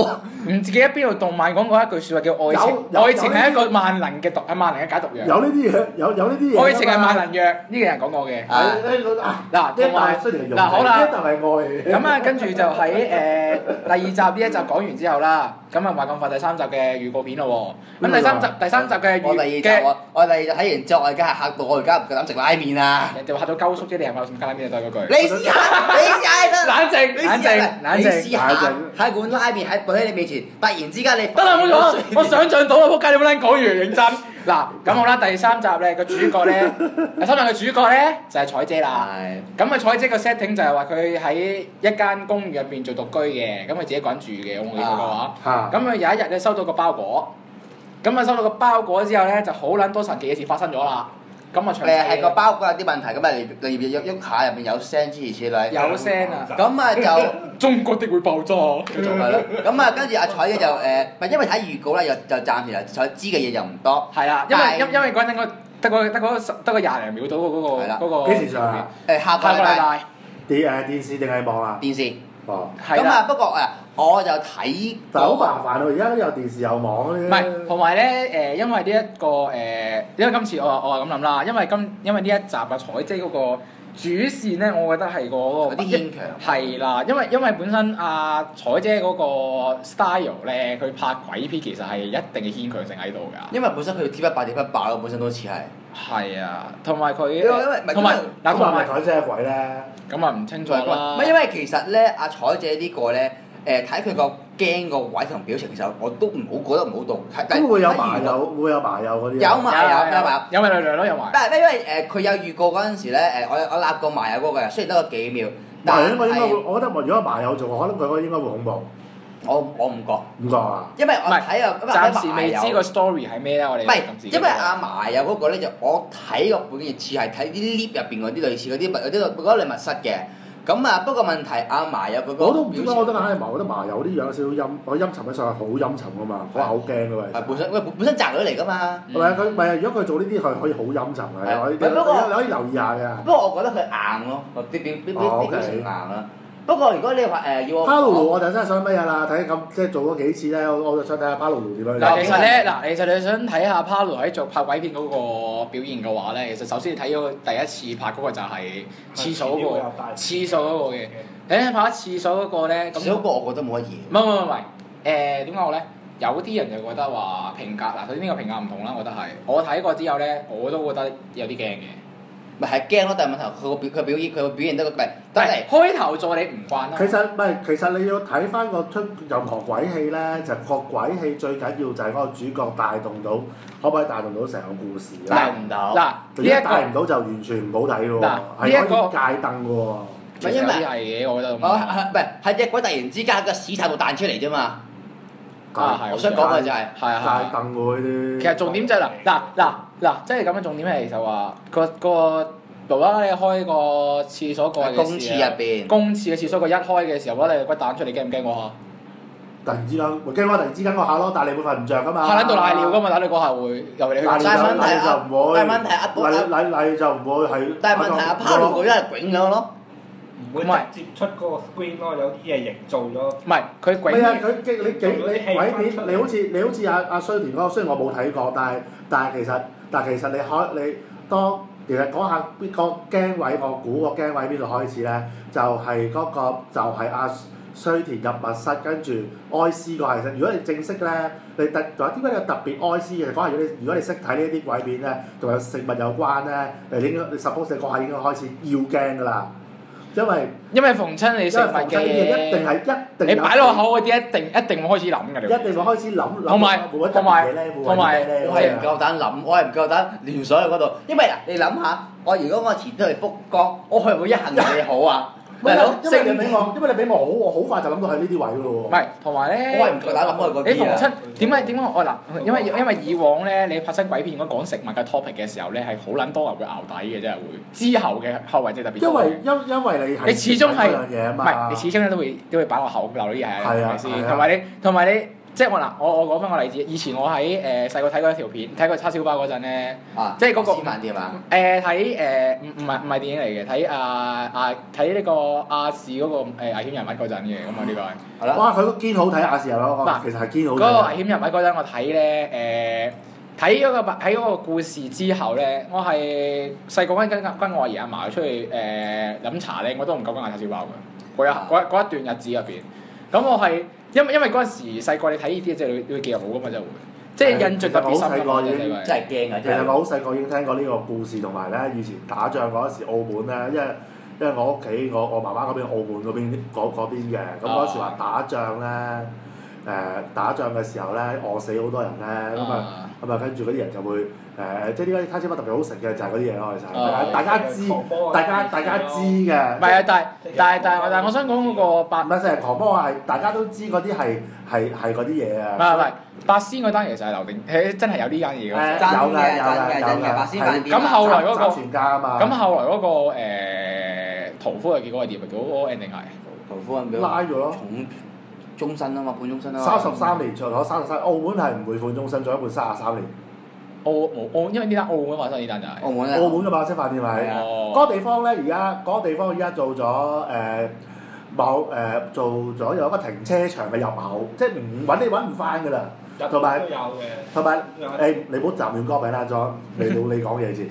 唔記得邊度動漫講過一句説話叫愛情，愛情係一個萬能嘅解毒藥。 有呢啲嘢，有呢啲嘢。 愛情係萬能藥，呢個人講過嘅。嗱，同埋嗱好啦，咁啊，跟住就喺第二集呢一集講完之後啦，咁啊話咁快第三集嘅預告片咯喎。咁第三集嘅我第二集睇完之後，我而家係嚇到我而家唔夠膽食拉麵啊！ 人哋話嚇到鳩叔啫，你係咪有食拉麵都係嗰句？ 你試下， 冷靜， 你試下喺碗拉麵喺擺喺你面前，突然之間你得啦，唔好講，我想像到啦，仆街你冇撚講完，認真。嗱，咁好啦，第三集咧個主角咧，第三集嘅主角咧就係彩姐啦。咁啊，彩姐個 setting 就係話佢喺一間公寓入邊做獨居嘅，咁佢自己一個人住嘅，我冇記錯嘅話。咁佢有一日咧收到個包裹，咁啊收到個包裹之後咧就好撚多神奇嘅事發生咗啦。咁啊， 係個包裹有啲問題，咁啊你喐下入邊有聲諸如此類。 有聲啊！ 咁啊就中國的會爆炸。 係咯。咁啊跟住阿彩姐就咪因為睇預告咧，就暫時就知嘅嘢就唔多。 係啦，因為嗰陣應該得個廿零秒到嗰個。 幾時上啊？ 下個禮拜。 電視定係網啊？ 電視。 哦。 咁啊不過我就睇。 但係好麻煩喎！而家都有電視有網嗰啲。 唔係，同埋咧因為呢一個因為今次我話咁諗啦，因為呢一集啊彩姐嗰個主線咧，我覺得係有啲牽強。 係啦，因為本身彩姐嗰個 style 咧，佢拍鬼片其實係一定嘅牽強性喺度㗎。 因為本身佢貼一百貼一百咯，本身都似係。 係啊，同埋佢同埋彩姐係鬼咧。 咁啊唔清楚啦。 唔係因為其實咧，阿彩姐呢個咧。睇佢個驚個位同表情嘅時候，我都唔好覺得唔好動。 咁會有麻油嗰啲。 有麻油， 有咪兩都有埋。 但係因為佢有預告嗰陣時咧，我立過麻油嗰個，雖然得個幾秒。 但係我覺得如果麻油做，可能佢應該會恐怖。 我唔覺。唔覺啊？ 因為我睇啊， 暫時未知個 story 係咩咧，我哋。 唔係，因為阿麻油嗰個咧就我睇個本似係睇啲 lift 入邊嗰啲類似嗰啲嗰啲密室嘅。咁啊，不過問題阿麻有嗰個， 我都唔知我覺得硬係覺得麻有啲樣有少少陰，我陰沉嘅上係好陰沉噶嘛，我係好驚噶喎。 本身宅女嚟噶嘛。 係咪佢咪如果佢做呢啲係可以好陰沉嘅，你可以留意下嘅。 不過我覺得佢硬咯，啲表情硬啦。不過如果你話要我， 帕魯魯我就真係想乜嘢啦？睇咁即係做咗幾次咧，我就想睇下帕魯魯點樣。 嗱，其實你想睇下帕魯喺做拍鬼片嗰個表現嘅話咧，其實首先你睇咗第一次拍嗰個就係廁所嗰個，廁所嗰個嘅。你拍廁所嗰個咧，咁廁所嗰個我覺得冇乜嘢。 唔係，點講咧？有啲人就覺得話評價嗱，首先呢個評價唔同啦，我覺得係。我睇過之後咧，我都覺得有啲驚嘅。 咪係驚咯，但係問題佢表現得個得嚟。 開頭做你唔慣啦。 其實你要睇翻個出任何鬼戲咧，就個鬼戲最緊要就係嗰個主角帶動到，可唔可以帶動到成個故事？ 帶唔到。 嗱， 如果帶唔到就完全唔好睇喎，係可以戒燈嘅喎。 其實有啲係嘅，我覺得。 唔係隻鬼突然之間喺個屎塔度彈出嚟啫嘛。我想講嘅就係戒燈喎呢啲。 其實重點就係嗱，即係咁樣重點係就話個無啦啦你開個廁所過嘅時候， 公廁入邊， 公廁嘅廁所個一開嘅時候，我哋個彈出嚟驚唔驚我嚇？ 突然之間，驚我突然之間嗰下咯，但係你會瞓唔着噶嘛？ 嚇喺度瀨尿噶嘛，等你嗰下會由你去。 但係問題瀨就唔會係。 但係問題阿帕魯佢一係滾咗咯。 唔會直接出嗰個 screen 咯，有啲嘢營造咗。 唔係佢鬼。 唔係啊！佢你鬼片，你好似阿衰田嗰個，雖然我冇睇過，但係其實其實講下邊個驚位，我估個驚位邊度開始咧？就係阿衰田入密室，跟住哀屍個係。如果你正式咧，你點解有特別哀屍嘅？講下如果你識睇呢啲鬼片咧，同有食物有關咧，你 suppose 嗰下已經開始要驚㗎啦。因為逢親你食物嘅嘢，一定你擺落口嗰啲一定會開始諗㗎。 一定會開始諗。 同埋我係唔夠膽諗，我係唔夠膽聯想去嗰度。因為嗱，你諗下，如果我前都係福岡，我係會一行你好啊？ 因為你俾我好快就諗到喺呢啲位㗎咯喎。 唔係，同埋咧， 我係唔夠膽諗開嗰啲啊。 你逢親點解我嗱？因為以往咧，你拍親鬼片如果講食物嘅 topic 嘅時候咧，係好撚多人會淆底嘅，真係會。之後嘅後遺症特別多。因為你始終係唔係？你始終咧都會擺落口流啲嘢係咪先？同埋你即係我講翻個例子，以前我喺細個睇過一條片，睇過叉燒包嗰陣咧，即係嗰個飯店啊？ 睇唔係電影嚟嘅，睇呢個亞視嗰個危險人物嗰陣嘅，咁啊呢個係。 係啦。 哇！佢個堅好睇亞視係咯，其實係堅好睇。 嗰個危險人物嗰陣我睇咧睇嗰個故事之後咧，我係細個跟我阿爺阿嫲出去飲茶咧，我都唔夠跟嗌叉燒包嘅。嗰一段日子入邊，咁我係因為嗰陣時細個你睇呢啲即係你會記入腦噶嘛，真係會，即係印象特別深刻。 真係驚啊！ 其實我好細個已經聽過呢個故事，同埋咧以前打仗嗰陣時，澳門咧，因為我屋企我媽媽嗰邊澳門嗰邊嘅，咁嗰時話打仗咧。打仗嘅時候咧，餓死好多人咧，咁啊跟住嗰啲人就會即係呢啲叉燒包特別好食嘅就係嗰啲嘢咯，其實大家知，大家知嘅。 唔係啊，但係我想講嗰個唔係成日狂波係大家都知嗰啲係嗰啲嘢啊。 唔係八仙嗰單其實係劉定，真係有呢間嘢嘅。 有嘅八仙飯店。 咁後來嗰個全家啊嘛。 咁後來嗰個屠夫嘅結果係點啊？嗰個 ending 係屠夫係拉咗咯。 終身啊嘛，判終身啊嘛。 33年坐咗33，澳門係唔會判終身，做一判33年。 因為呢單澳門發生呢單就係。 澳門嘅八仙飯店係。嗰個地方咧，嗰個地方而家做咗做咗有一個停車場嘅入口，即係你揾唔翻㗎啦。同埋你唔好雜亂歌名啦，咗未到你講嘢先。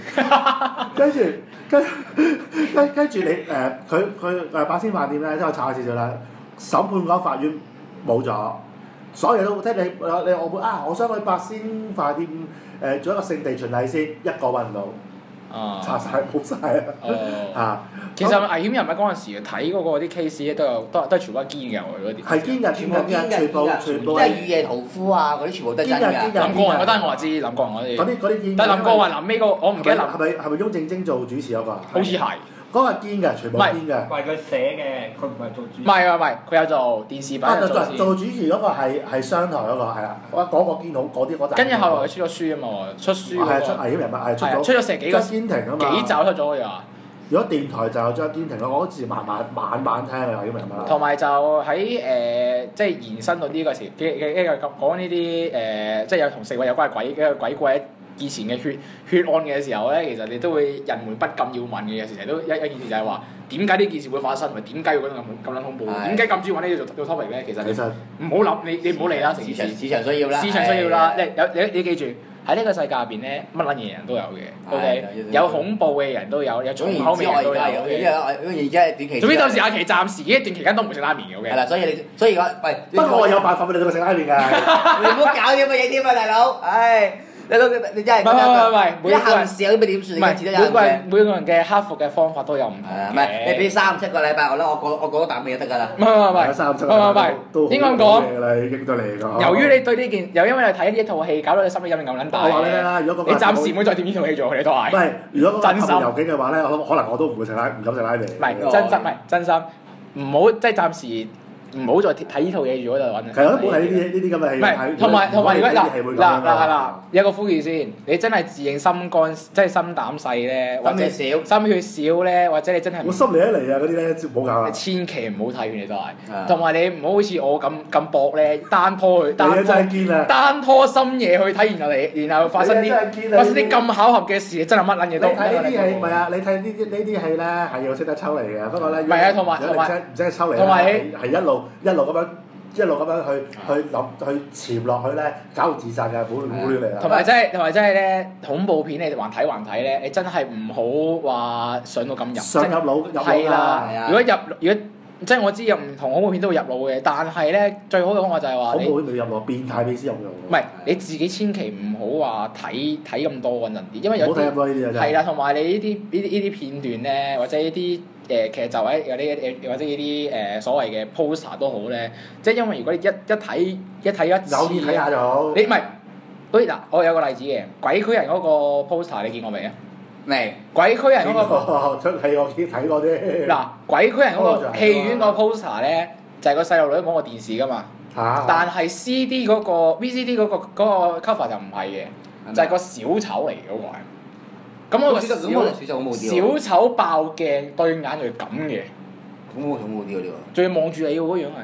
跟住你佢八仙飯店咧，即係我查下少少啦。審判嗰法院冇咗，所有嘢都即係你澳門我想去八仙飯店做一個聖地巡禮先，一個揾唔到，查晒冇晒啊！ 其實危險人物嗰陣時睇嗰個啲 case 咧都係全部係堅嘅嗰啲。 係堅嘅，全部即係雨夜屠夫啊嗰啲全部都係真嘅。 林過雲嗰單我話知，林過雲嗰啲。 嗰啲堅。 但係林過雲臨尾個我唔記得係咪翁正晶做主持嗰個？ 好似係。 嗰個係堅嘅，全部堅嘅。 為佢寫嘅，佢唔係做主持。 唔係，佢有做電視版。 做主持嗰個係商台嗰個係啦，嗰個堅好嗰啲嗰陣。 跟住後來佢出咗書啊嘛，出書。 係出危險人物係出咗成幾個。 張堅庭啊嘛。 幾集出咗佢啊？ 如果電台就有張堅庭咯，我好似晚聽啊危險人物啦。 同埋就喺即係延伸到呢個時講呢啲即係有同食物有關嘅鬼怪。以前嘅血案嘅時候咧，其實你都會人們不禁要問嘅，有時成日都一件事就係話點解呢件事會發生，同埋點解要咁撚恐怖？點解咁中意揾呢啲做 topic 咧？其實唔好諗，你唔好理啦，成件事。 市場需要啦。 市場需要啦，你記住喺呢個世界入邊咧，乜撚嘢人都有嘅 ，OK，有恐怖嘅人都有重口味人都有嘅。 而家短期。 總之到時阿奇暫時呢一段期間都唔會食拉麵嘅，OK。 係啦，所以喂， 不過我有辦法俾你食拉麵㗎。 你唔好搞啲咁嘅嘢添啊，大佬！唉。你真係唔係，每個人試有啲咩點算？ 每個人嘅克服嘅方法都有唔同嘅。 唔係你俾3-7個禮拜我啦，我過咗啖味就得㗎啦。 唔係 ，3-7個禮拜都應該咁講。 已經對你講。 由於你對呢件，又因為你睇呢一套戲，搞到你心理陰影咁撚大。 我話你聽啦，如果你暫時唔好再掂呢套戲做，你都係。 唔係，如果真心遊記嘅話咧，可能我都唔會唔敢食拉麵。 唔係真心，唔好即係暫時。唔好再睇呢套嘢，如果就揾。 其實都冇睇呢啲咁嘅戲。 唔係，同埋如果嗱，有個呼籲先，你真係自認心肝，即係心膽細咧，或者心血少咧，或者你真係。 我心嚟一嚟啊！嗰啲咧唔好搞啦。 千祈唔好睇完你都係。同埋你唔好好似我咁搏咧，單拖深夜去睇，然後發生啲咁巧合嘅事，真係乜撚嘢都。 你睇呢啲戲唔係啊！你睇呢啲戲咧係要識得抽離嘅，不過咧唔係啊，同埋唔識得抽離咧係一路咁樣去潛落去咧，搞到自殺嘅，好亂嚟啦。同埋真係咧，恐怖片你還睇咧，你真係唔好話上到咁入。 上入腦係啦，如果即係我知有唔同恐怖片都會入腦嘅，但係咧最好嘅方法就係話恐怖片未入腦，變態片先入腦。 唔係你自己千祈唔好話睇咁多穩陣啲，因為有啲冇睇咁多呢啲啊。 係啦，同埋你呢啲片段咧，或者呢啲劇集或者呢啲所謂嘅 poster 都好咧，即係因為如果你一睇一次，有啲睇下就好。 你唔係，好似嗱，我有個例子嘅鬼驅人嗰個 poster，你見過未啊？ 未。 鬼驅人嗰個出戲我已經睇過啲。 嗱，鬼驅人嗰個戲院個 poster 咧，就係個細路女望個電視噶嘛。但係 CD 嗰個 VCD 嗰個 cover 就唔係嘅，就係個小丑嚟嘅嗰個係。咁我個小丑爆鏡對眼就咁嘅。 好冇啲喎呢個。 仲要望住你喎嗰樣係。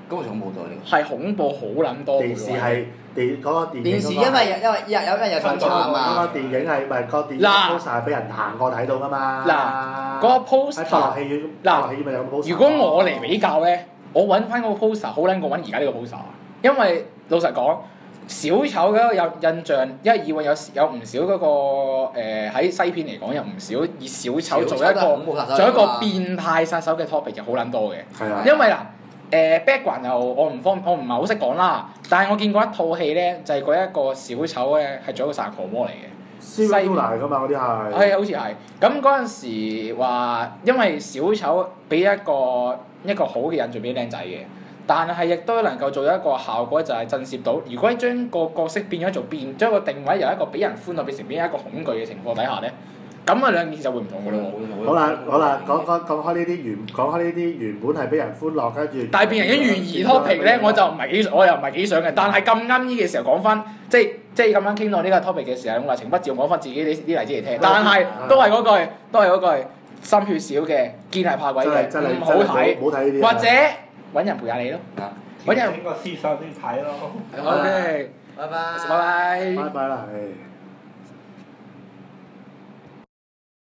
嗰個仲冇到呢係恐怖好撚多嘅喎。 電視係嗰個電影電視因為有上場啊嘛。 嗰個電影係咪個電影 poster 係俾人行過睇到㗎嘛？ 嗱，嗰個 poster 喺發樂戲院，發樂戲院咪有個 poster。 如果我嚟比較咧，我揾翻嗰個 poster 好撚過揾而家呢個 poster，因為老實講，小丑嘅有印象，因為以往有唔少嗰個喺西片嚟講有唔少以小丑做一個變態殺手嘅 topic 就好撚多嘅。 係啊。 因為嗱background 又我唔係好識講啦，但係我見過一套戲咧，就係嗰一個小丑咧係做一個殺人狂魔嚟嘅。西片嚟㗎嘛嗰啲係。 係好似係。咁嗰陣時話，因為小丑俾一個好嘅印象俾靚仔嘅。但係亦都能夠做一個效果，就係震懾到。如果將個角色變咗做將個定位由一個俾人歡樂變成一個恐懼嘅情況底下咧，咁啊兩件事就會唔同㗎咯喎。 好啦，講開呢啲原本係俾人歡樂，跟住。 但係變成咗懸疑 topic 咧，我又唔係幾想嘅。但係咁啱呢嘅時候講翻，即係咁樣傾到呢個 topic 嘅時候，我話情不自禁講翻自己啲例子嚟聽。但係都係嗰句，心血少嘅，堅係怕鬼嘅，唔好睇，或者。揾人陪下你咯， 揾人整個思想先睇咯。 OK， 拜拜。 拜拜。 拜拜啦，係。